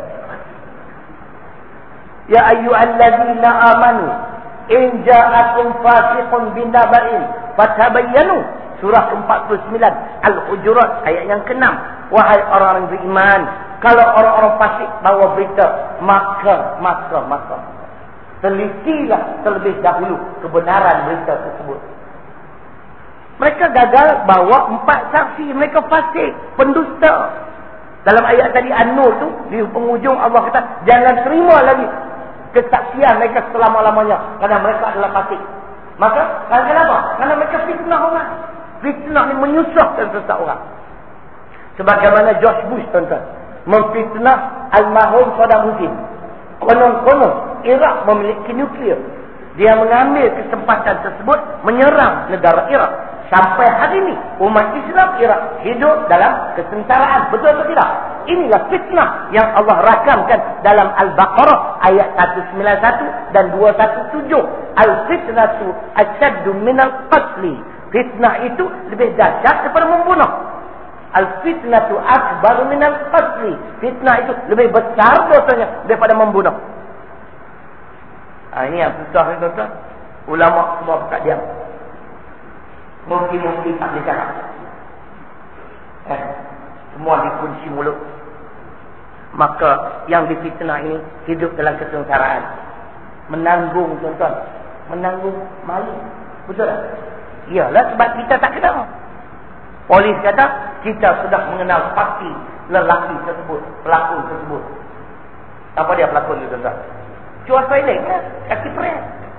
Ya ayyuhallazina amanu in ja'akum fasiqun binaba'in fatabayyanu. Surah ke empat puluh sembilan Al-Hujurat ayat yang keenam. Wahai orang-orang beriman, kalau orang-orang fasik bawa berita, maka maka maka telitilah terlebih dahulu kebenaran berita tersebut. Mereka gagal bawa empat saksi, mereka fasik, pendusta. Dalam ayat tadi An-Nur tu, di penghujung Allah kata, jangan terima lagi kesaksian mereka selama-lamanya, kerana mereka adalah fasik. Maka, kenapa? Kerana mereka fitnah orang. Fitnah ni menyusahkan seseorang. Sebagaimana George Bush, tuan-tuan, memfitnah almarhum Saddam Hussein. Konon-konon Iraq memiliki nuklear. Dia mengambil kesempatan tersebut menyerang negara Iraq. Sampai hari ini umat Islam Iraq hidup dalam kesengsaraan. Betul atau tidak? Inilah fitnah yang Allah rakamkan dalam Al-Baqarah ayat seratus sembilan puluh satu dan dua ratus tujuh belas. Al-fitnatu asyaddu minal qatli. Fitnah itu lebih dahsyat daripada membunuh. Al-fitnatu akbar minal qatli. Fitnah itu lebih besar dosanya daripada membunuh. Ha, ini yang susah ni tuan-tuan. Ulama semua buka diam. Mungkin-mungkin tak boleh cakap. Eh, semua dikunci mulut. Maka yang difitnah ini hidup dalam kesengsaraan. Menanggung tuan-tuan. Menanggung malu. Betul tak? Iyalah sebab kita tak kenal. Polis kata kita sudah mengenal pasti lelaki tersebut, pelakon tersebut. Apa dia pelakon itu tuan-tuan? Jual toilet kan? Kaki pres.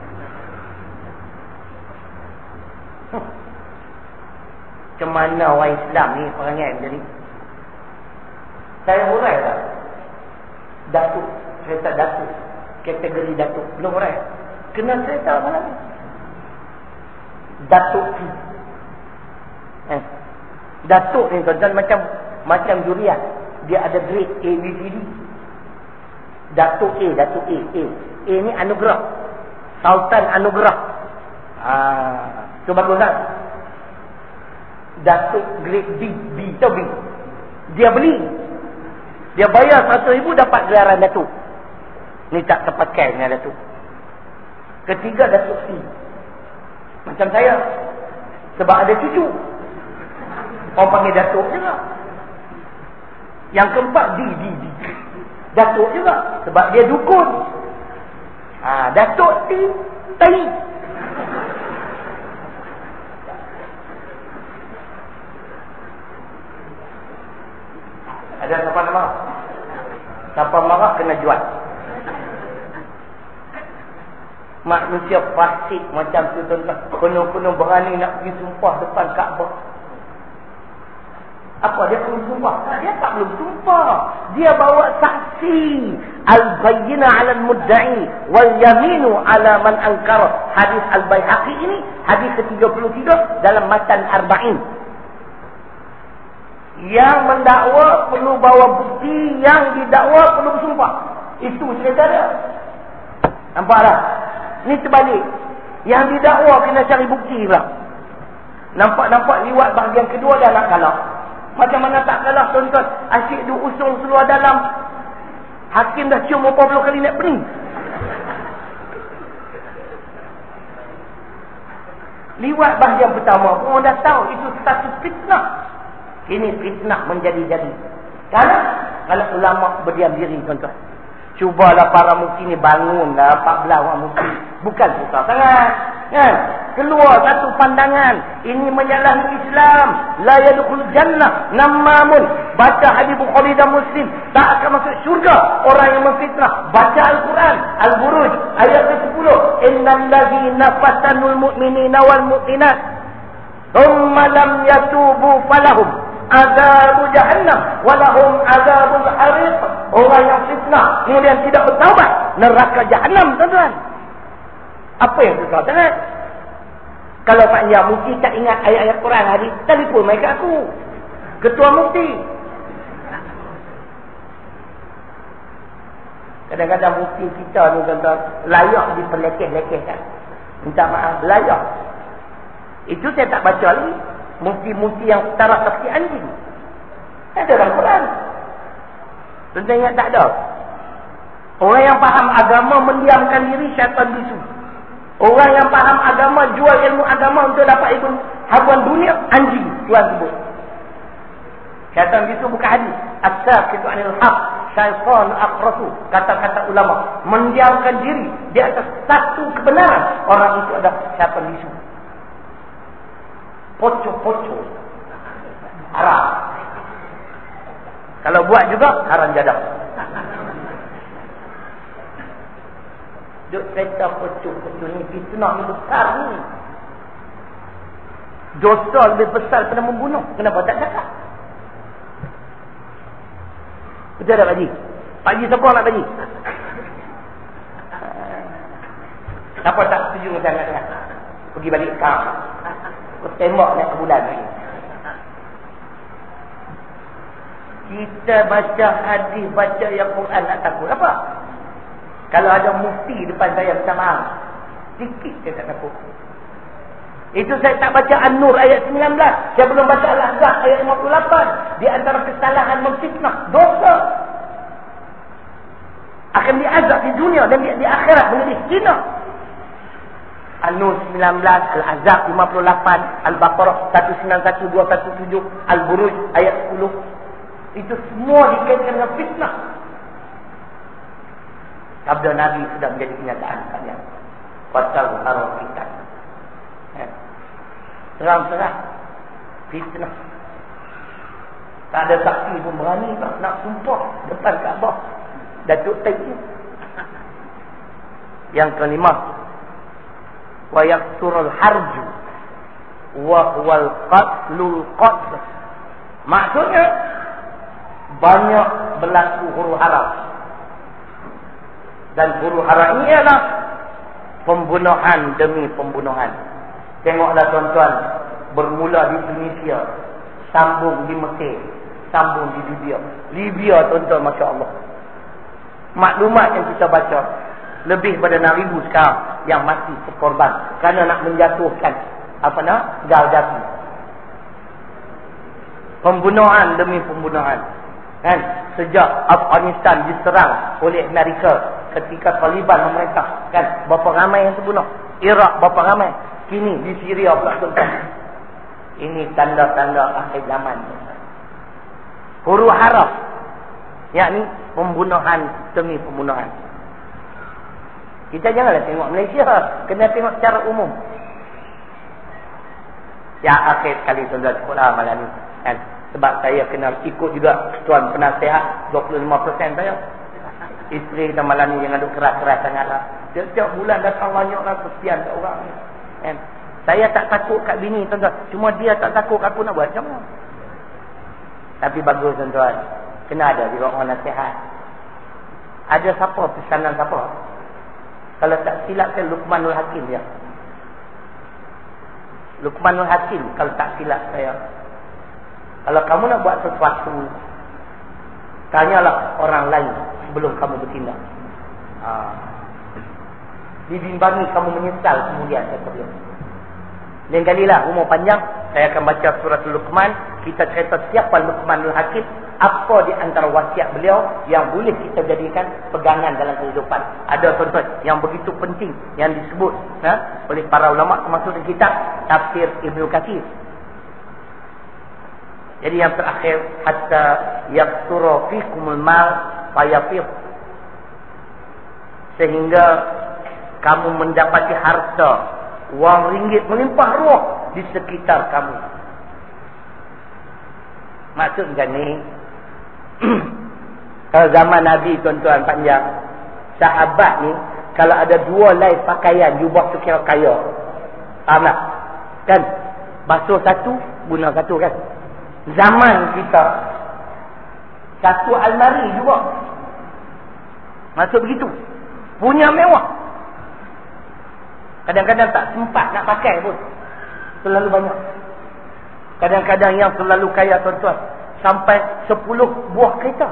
Hmm. Macam mana orang Islam ni perangai jadi? Saya hurai tak? Datuk, cerita Datuk, kategori Datuk, belum hurai. Kena cerita apa lagi? Datuk T. Eh. Datuk ni tuan-tuan macam macam durian. Dia ada grade A, B, C, D. Datuk A, Datuk A, A. A ni anugerah. Sultan anugerah. Ah, tu bagus tak? Datuk grade B, B tu B. Dia beli. Dia bayar seratus ribu dapat gelaran Datuk. Ni tak terpakai dengan Datuk. Ketiga Datuk Si. Macam saya. Sebab ada cucu. Orang panggil Datuk juga. Yang keempat Di, Di, Di. Datuk juga. Sebab dia dukun. Ha, Datuk Ti, Tai. Ada siapa nama? Siapa marah kena jual. Manusia fasik macam tu tuan-tuan. Penuh-penuh berani nak pergi sumpah depan Kaabah. Apa dia perlu sumpah? Dia tak perlu sumpah. Dia bawa saksi. Al-bayyina 'ala al-mudda'i wal yaminu 'ala man ankara. Hadis Al-Baihaqi ini hadis ke tiga puluh tiga dalam matan Arba'in. Yang mendakwa perlu bawa bukti, yang didakwa perlu bersumpah. Itu cerita dia. Nampak tak? Ni terbalik. Yang didakwa kena cari bukti pula. Nampak-nampak liwat bahagian kedua dah nak kalah. Macam mana tak kalah tuan-tuan? Asyik dia usung seluar dalam. Hakim dah cium berapa puluh kali naik pening. Liwat bahagian pertama pun orang dah tahu itu satu fitnah. Ini fitnah menjadi-jadi. Karena kalau ulama berdiam diri tuan-tuan. Cubalah para mufti ni bangunlah empat belas orang mufti. Bukan susah sangat. Kan? Keluar satu pandangan. Ini menyalahi Islam. La yadkhul jannah namamun. Baca hadis Bukhari dan Muslim. Tak akan masuk syurga orang yang memfitnah. Baca Al-Quran. Al-Buruj. Ayat ke sepuluh. Innal ladzina fatanul mu'minina wal mu'minat. Thumma lam yatubu falahum azabu jahannam walahum azabul hariq. Orang yang fitnah kemudian tidak bertaubat, neraka jahannam tuan-tuan. Apa yang susah sangat? Kalau Pak Nya mufti tak ingat ayat-ayat Quran hadis, telefon mai ke aku. Ketua mufti. Kadang-kadang mufti kita ni tuan-tuan layak diperlekeh-lekehkan. Minta maaf, layak. Itu saya tak baca lagi. Mufti-mufti yang setara saksi anjing. Ada dalam Quran. Tuan-tuan ingat tak ada? Orang yang faham agama mendiamkan diri, syaitan bisu. Orang yang faham agama jual ilmu agama untuk dapat ilmu habuan dunia, anjing. Tuan sebut. Syaitan bisu bukan hadis. As-saqitu 'anil haq, syaitan aqrasu. Kata-kata ulama, mendiamkan diri di atas satu kebenaran, orang itu adalah syaitan bisu. Poco-poco. Haram. Kalau buat juga haram jadah. Duk cerita poco-poco ni fitnah ni besar ni. Dosa lebih besar daripada membunuh. Kenapa tak cakap? Betul tak Pak Haji? Pak Haji siapa nak Pak Haji? Siapa tak setuju dengan pergi balik sekarang? Aku tembak naik ke bulan lagi. Kita baca hadis, baca yang Quran nak takut. Apa? Kalau ada mufti depan saya minta maaf, sikit saya tak takut. Itu saya tak baca An-Nur ayat sembilan belas. Saya belum baca Al-Ahzab ayat lima puluh lapan. Di antara kesalahan memfitnah, dosa. Akan diazab di dunia dan di, di akhirat menjadi hina. An-Nur sembilan belas, Al-Ahzab lima puluh lapan, Al-Baqarah seratus sembilan puluh satu, dua ratus tujuh, Al-Buruj ayat sepuluh. Itu semua dikaitkan dengan fitnah. Sabda Nabi sudah menjadi kenyataan kalian. Pasal haram fitnah. Ya. Terang-terang fitnah. Tak ada saksi pun berani tak nak sumpah depan Kaabah. Datuk Tayyib. Yang kelima, wa yaksurul harju wa huwal qatlul qatl. Maksudnya banyak berlaku huru hara. Dan huru hara ini adalah pembunuhan demi pembunuhan. Tengoklah tuan-tuan, bermula di Tunisia, sambung di Mesir, sambung di Libya. Libya tuan-tuan, Masya Allah. Maklumat yang kita baca, lebih pada enam ribu sekarang yang mati berkorban kerana nak menjatuhkan apa nak Gaddafi. Pembunuhan demi pembunuhan. Kan? Sejak Afghanistan diserang oleh Amerika ketika Taliban memerintah, kan? Berapa ramai yang terbunuh? Iraq berapa ramai? Kini di Syria pula tuan. Ini tanda-tanda akhir zaman. Huru hara, yakni pembunuhan demi pembunuhan. Kita janganlah tengok Malaysia, kena tengok secara umum. Ya akhir sekali tuan-tuan, sekolah malam ni, kan? Sebab saya kena ikut juga tuan penasihat dua puluh lima peratus saya. Isteri kita malam ni jangan duk keras-keras sangatlah. Setiap bulan datang banyaklah kesian kat orang ni. Kan? Saya tak takut kat bini tuan-tuan. Cuma dia tak takut aku nak buat macam mana. Tapi bagus tuan-tuan. Kena ada juga orang nasihat. Ada siapa pesanan siapa? Kalau tak silap saya Luqmanul Hakim dia. Luqmanul Hakim kalau tak silap saya. Kalau kamu nak buat sesuatu, tanyalah orang lain sebelum kamu bertindak. Ha. Dibimbangi kamu menyesal kemudian, kata dia. Lain kalilah umur panjang saya akan baca surah Luqman. Kita cerita siapa Luqmanul Hakim, apa di antara wasiat beliau yang boleh kita jadikan pegangan dalam kehidupan. Ada tuan-tuan yang begitu penting yang disebut ha, oleh para ulama, termasuk di kitab Tafsir Ibnu Katsir. Jadi yang terakhir, hatta yaqtura fikumul mal fayafir, sehingga kamu mendapati harta, wang ringgit melimpah ruah di sekitar kamu. Maksudnya ni, kalau zaman Nabi tuan-tuan panjang, sahabat ni kalau ada dua lai pakaian, jubah tu kira kaya. Faham tak? Kan? Basuh satu, guna satu kan? Zaman kita satu almari juga. Maksud begitu. Punya mewah. Kadang-kadang tak sempat nak pakai pun. Terlalu banyak. Kadang-kadang yang terlalu kaya tuan-tuan, sampai sepuluh buah kereta.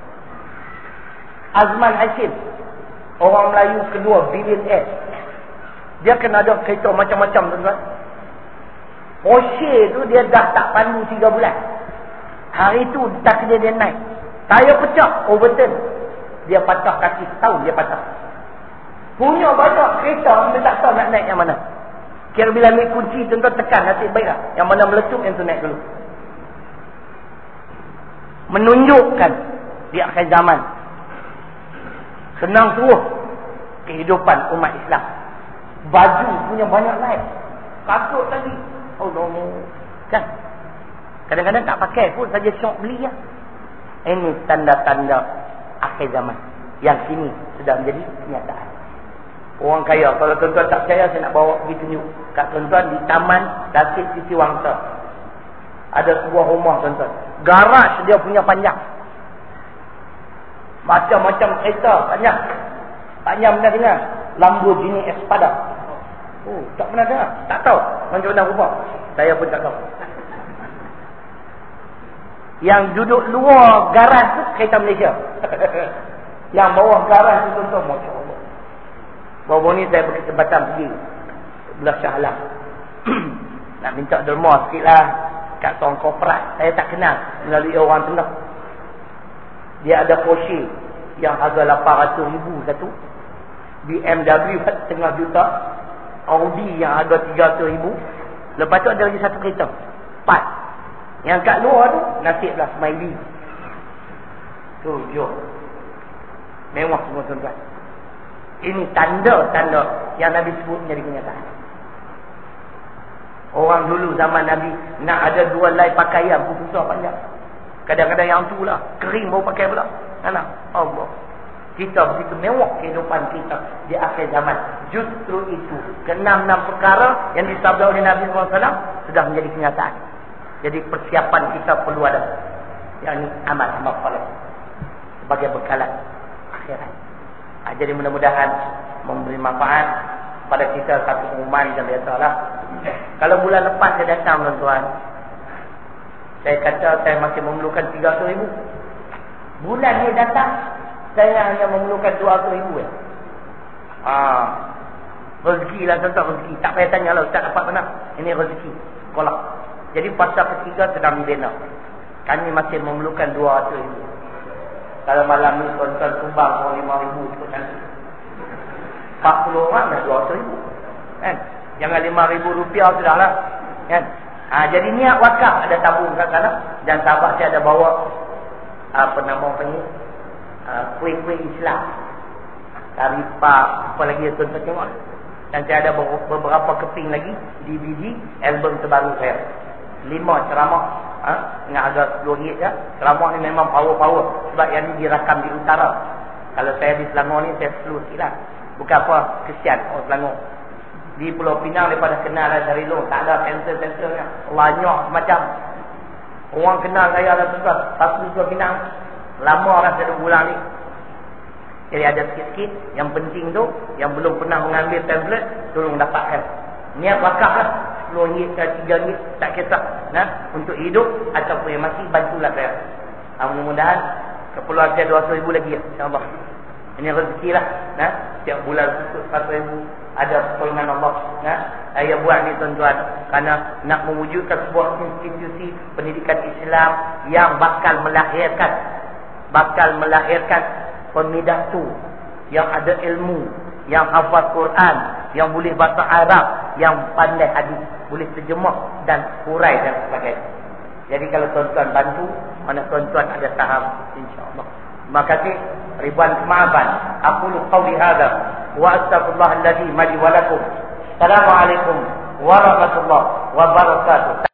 Azman Hashim, orang Melayu kedua, billionaire. Dia kena ada kereta macam-macam tuan-tuan. Porsche tu dia dah tak pandu tiga bulan. Hari tu tak dia dia naik. Tayar pecah, overturn. Dia patah kaki, setahun dia patah. Punya banyak kereta, dia tak tahu nak naik yang mana. Kira bila ambil kunci, tuan-tuan tekan nasib baiklah. Yang mana meletup, yang tu naik dulu. Menunjukkan di akhir zaman, senang suruh kehidupan umat Islam. Baju punya banyak naik. Kasut tadi, Allah, kan? Kadang-kadang tak pakai pun, saja syok beli ya. Ini tanda-tanda akhir zaman yang kini sudah menjadi kenyataan. Orang kaya, kalau tuan-tuan tak percaya, saya nak bawa pergi tunjuk kat tuan-tuan di Taman Dasit Siti Wangsa. Ada sebuah rumah tuan-tuan, garaj dia punya panjang, macam-macam kereta panjang. Panjang pernah dengar Lamborghini Espada? Oh, tak pernah dengar, tak tahu macam mana rumah. Saya pun tak tahu. Yang duduk luar garaj tu kereta Malaysia. Yang bawah garaj tu tuan-tuan, Masya Allah. Baru ni saya berkesempatan pergi belah Shah Alam. Nak minta derma sikit lah kat seorang korporat. Saya tak kenal, melalui orang tengah. Dia ada Porsche yang harga lapan ratus ribu satu, B M W setengah juta, Audi yang harga tiga ratus ribu. Lepas tu ada lagi satu kereta, empat. Yang kat luar tu nasiblah Smiley. Tu jom mewah semua tuan-tuan. Ini tanda-tanda yang Nabi sebut menjadi kenyataan. Orang dulu zaman Nabi nak ada dua lai pakaian pun susah panjang. Kadang-kadang yang tu lah kering baru pakai pula. Anak Allah, kita begitu mewah kehidupan kita di akhir zaman. Justru itu keenam-enam perkara yang disabda oleh Nabi sallallahu alaihi wasallam sudah menjadi kenyataan. Jadi persiapan kita perlu ada, yakni amal-amal soleh sebagai bekalan akhirat. Ha, jadi mudah-mudahan memberi manfaat pada kita. Satu pengumuman macam biasalah. Kalau bulan lepas saya datang tuan-tuan, saya kata saya masih memerlukan tiga ratus ribu. Bulan ni datang, saya hanya memerlukan dua ratus ribu. Ah, rezeki lah tuan-tuan, rezeki. Tak payah tanya lah, Ustaz dapat mana? Ini rezeki sekolah. Jadi pasal ketiga sedang dibina. Kami masih memerlukan dua ratus ribu. Kalau malam ni tuan-tuan sumbang orang lima ribu cukup cantik. empat puluh orang dah dua ratus ribu. Kan? Jangan lima ribu rupiah sudahlah. Kan? Ha, jadi niat wakaf ada tabung kat sana. Dan sahabat saya ada bawa apa nama panggil uh, kuih-kuih Islam. Tarifah, apa lagi tuan-tuan tengok. Dan saya ada beberapa keping lagi D V D album terbaru saya. Lima ceramah. Ha? Dengan harga sepuluh ringgit ya. Ceramah ni memang power-power. Sebab yang ni dirakam di utara. Kalau saya di Selangor ni saya slow sikit lah. Bukan apa, kesian orang Selangor. Di Pulau Pinang daripada kenal dari long. Tak ada center-centernya. Banyak macam. Orang kenal saya ada tuan. Satu Pulau Pinang. Lama orang saya bulan ni. Jadi ada sikit-sikit. Yang penting tu, yang belum pernah mengambil tablet, tolong dapatkan. Niat wakaf lah. sepuluh ringgit ke tiga ringgit. Tak kisah. Nah, untuk hidup ataupun yang masih, bantulah saya. Ha, mudah-mudahan keperluan saya dua ratus ribu lagi ya. InsyaAllah. Ini rezeki lah. Nah, setiap bulan tutup seratus ribu. Ada pertolongan Allah. Nah, saya buat ni tuan-tuan. Kerana nak mewujudkan sebuah institusi pendidikan Islam yang bakal melahirkan. Bakal melahirkan pemidah tu. Yang ada ilmu. Yang hafal Quran. Yang boleh bahasa Arab. Yang pandai hadis. Boleh terjemah dan hurai dan sebagainya. Jadi kalau tuan-tuan bantu, mana tuan-tuan ada saham, insya-Allah. Terima kasih. Ribuan kemaafan. Aku lu qawli hadza wa astaghfirullahal ladzi li wa lakum. Assalamualaikum warahmatullahi wabarakatuh.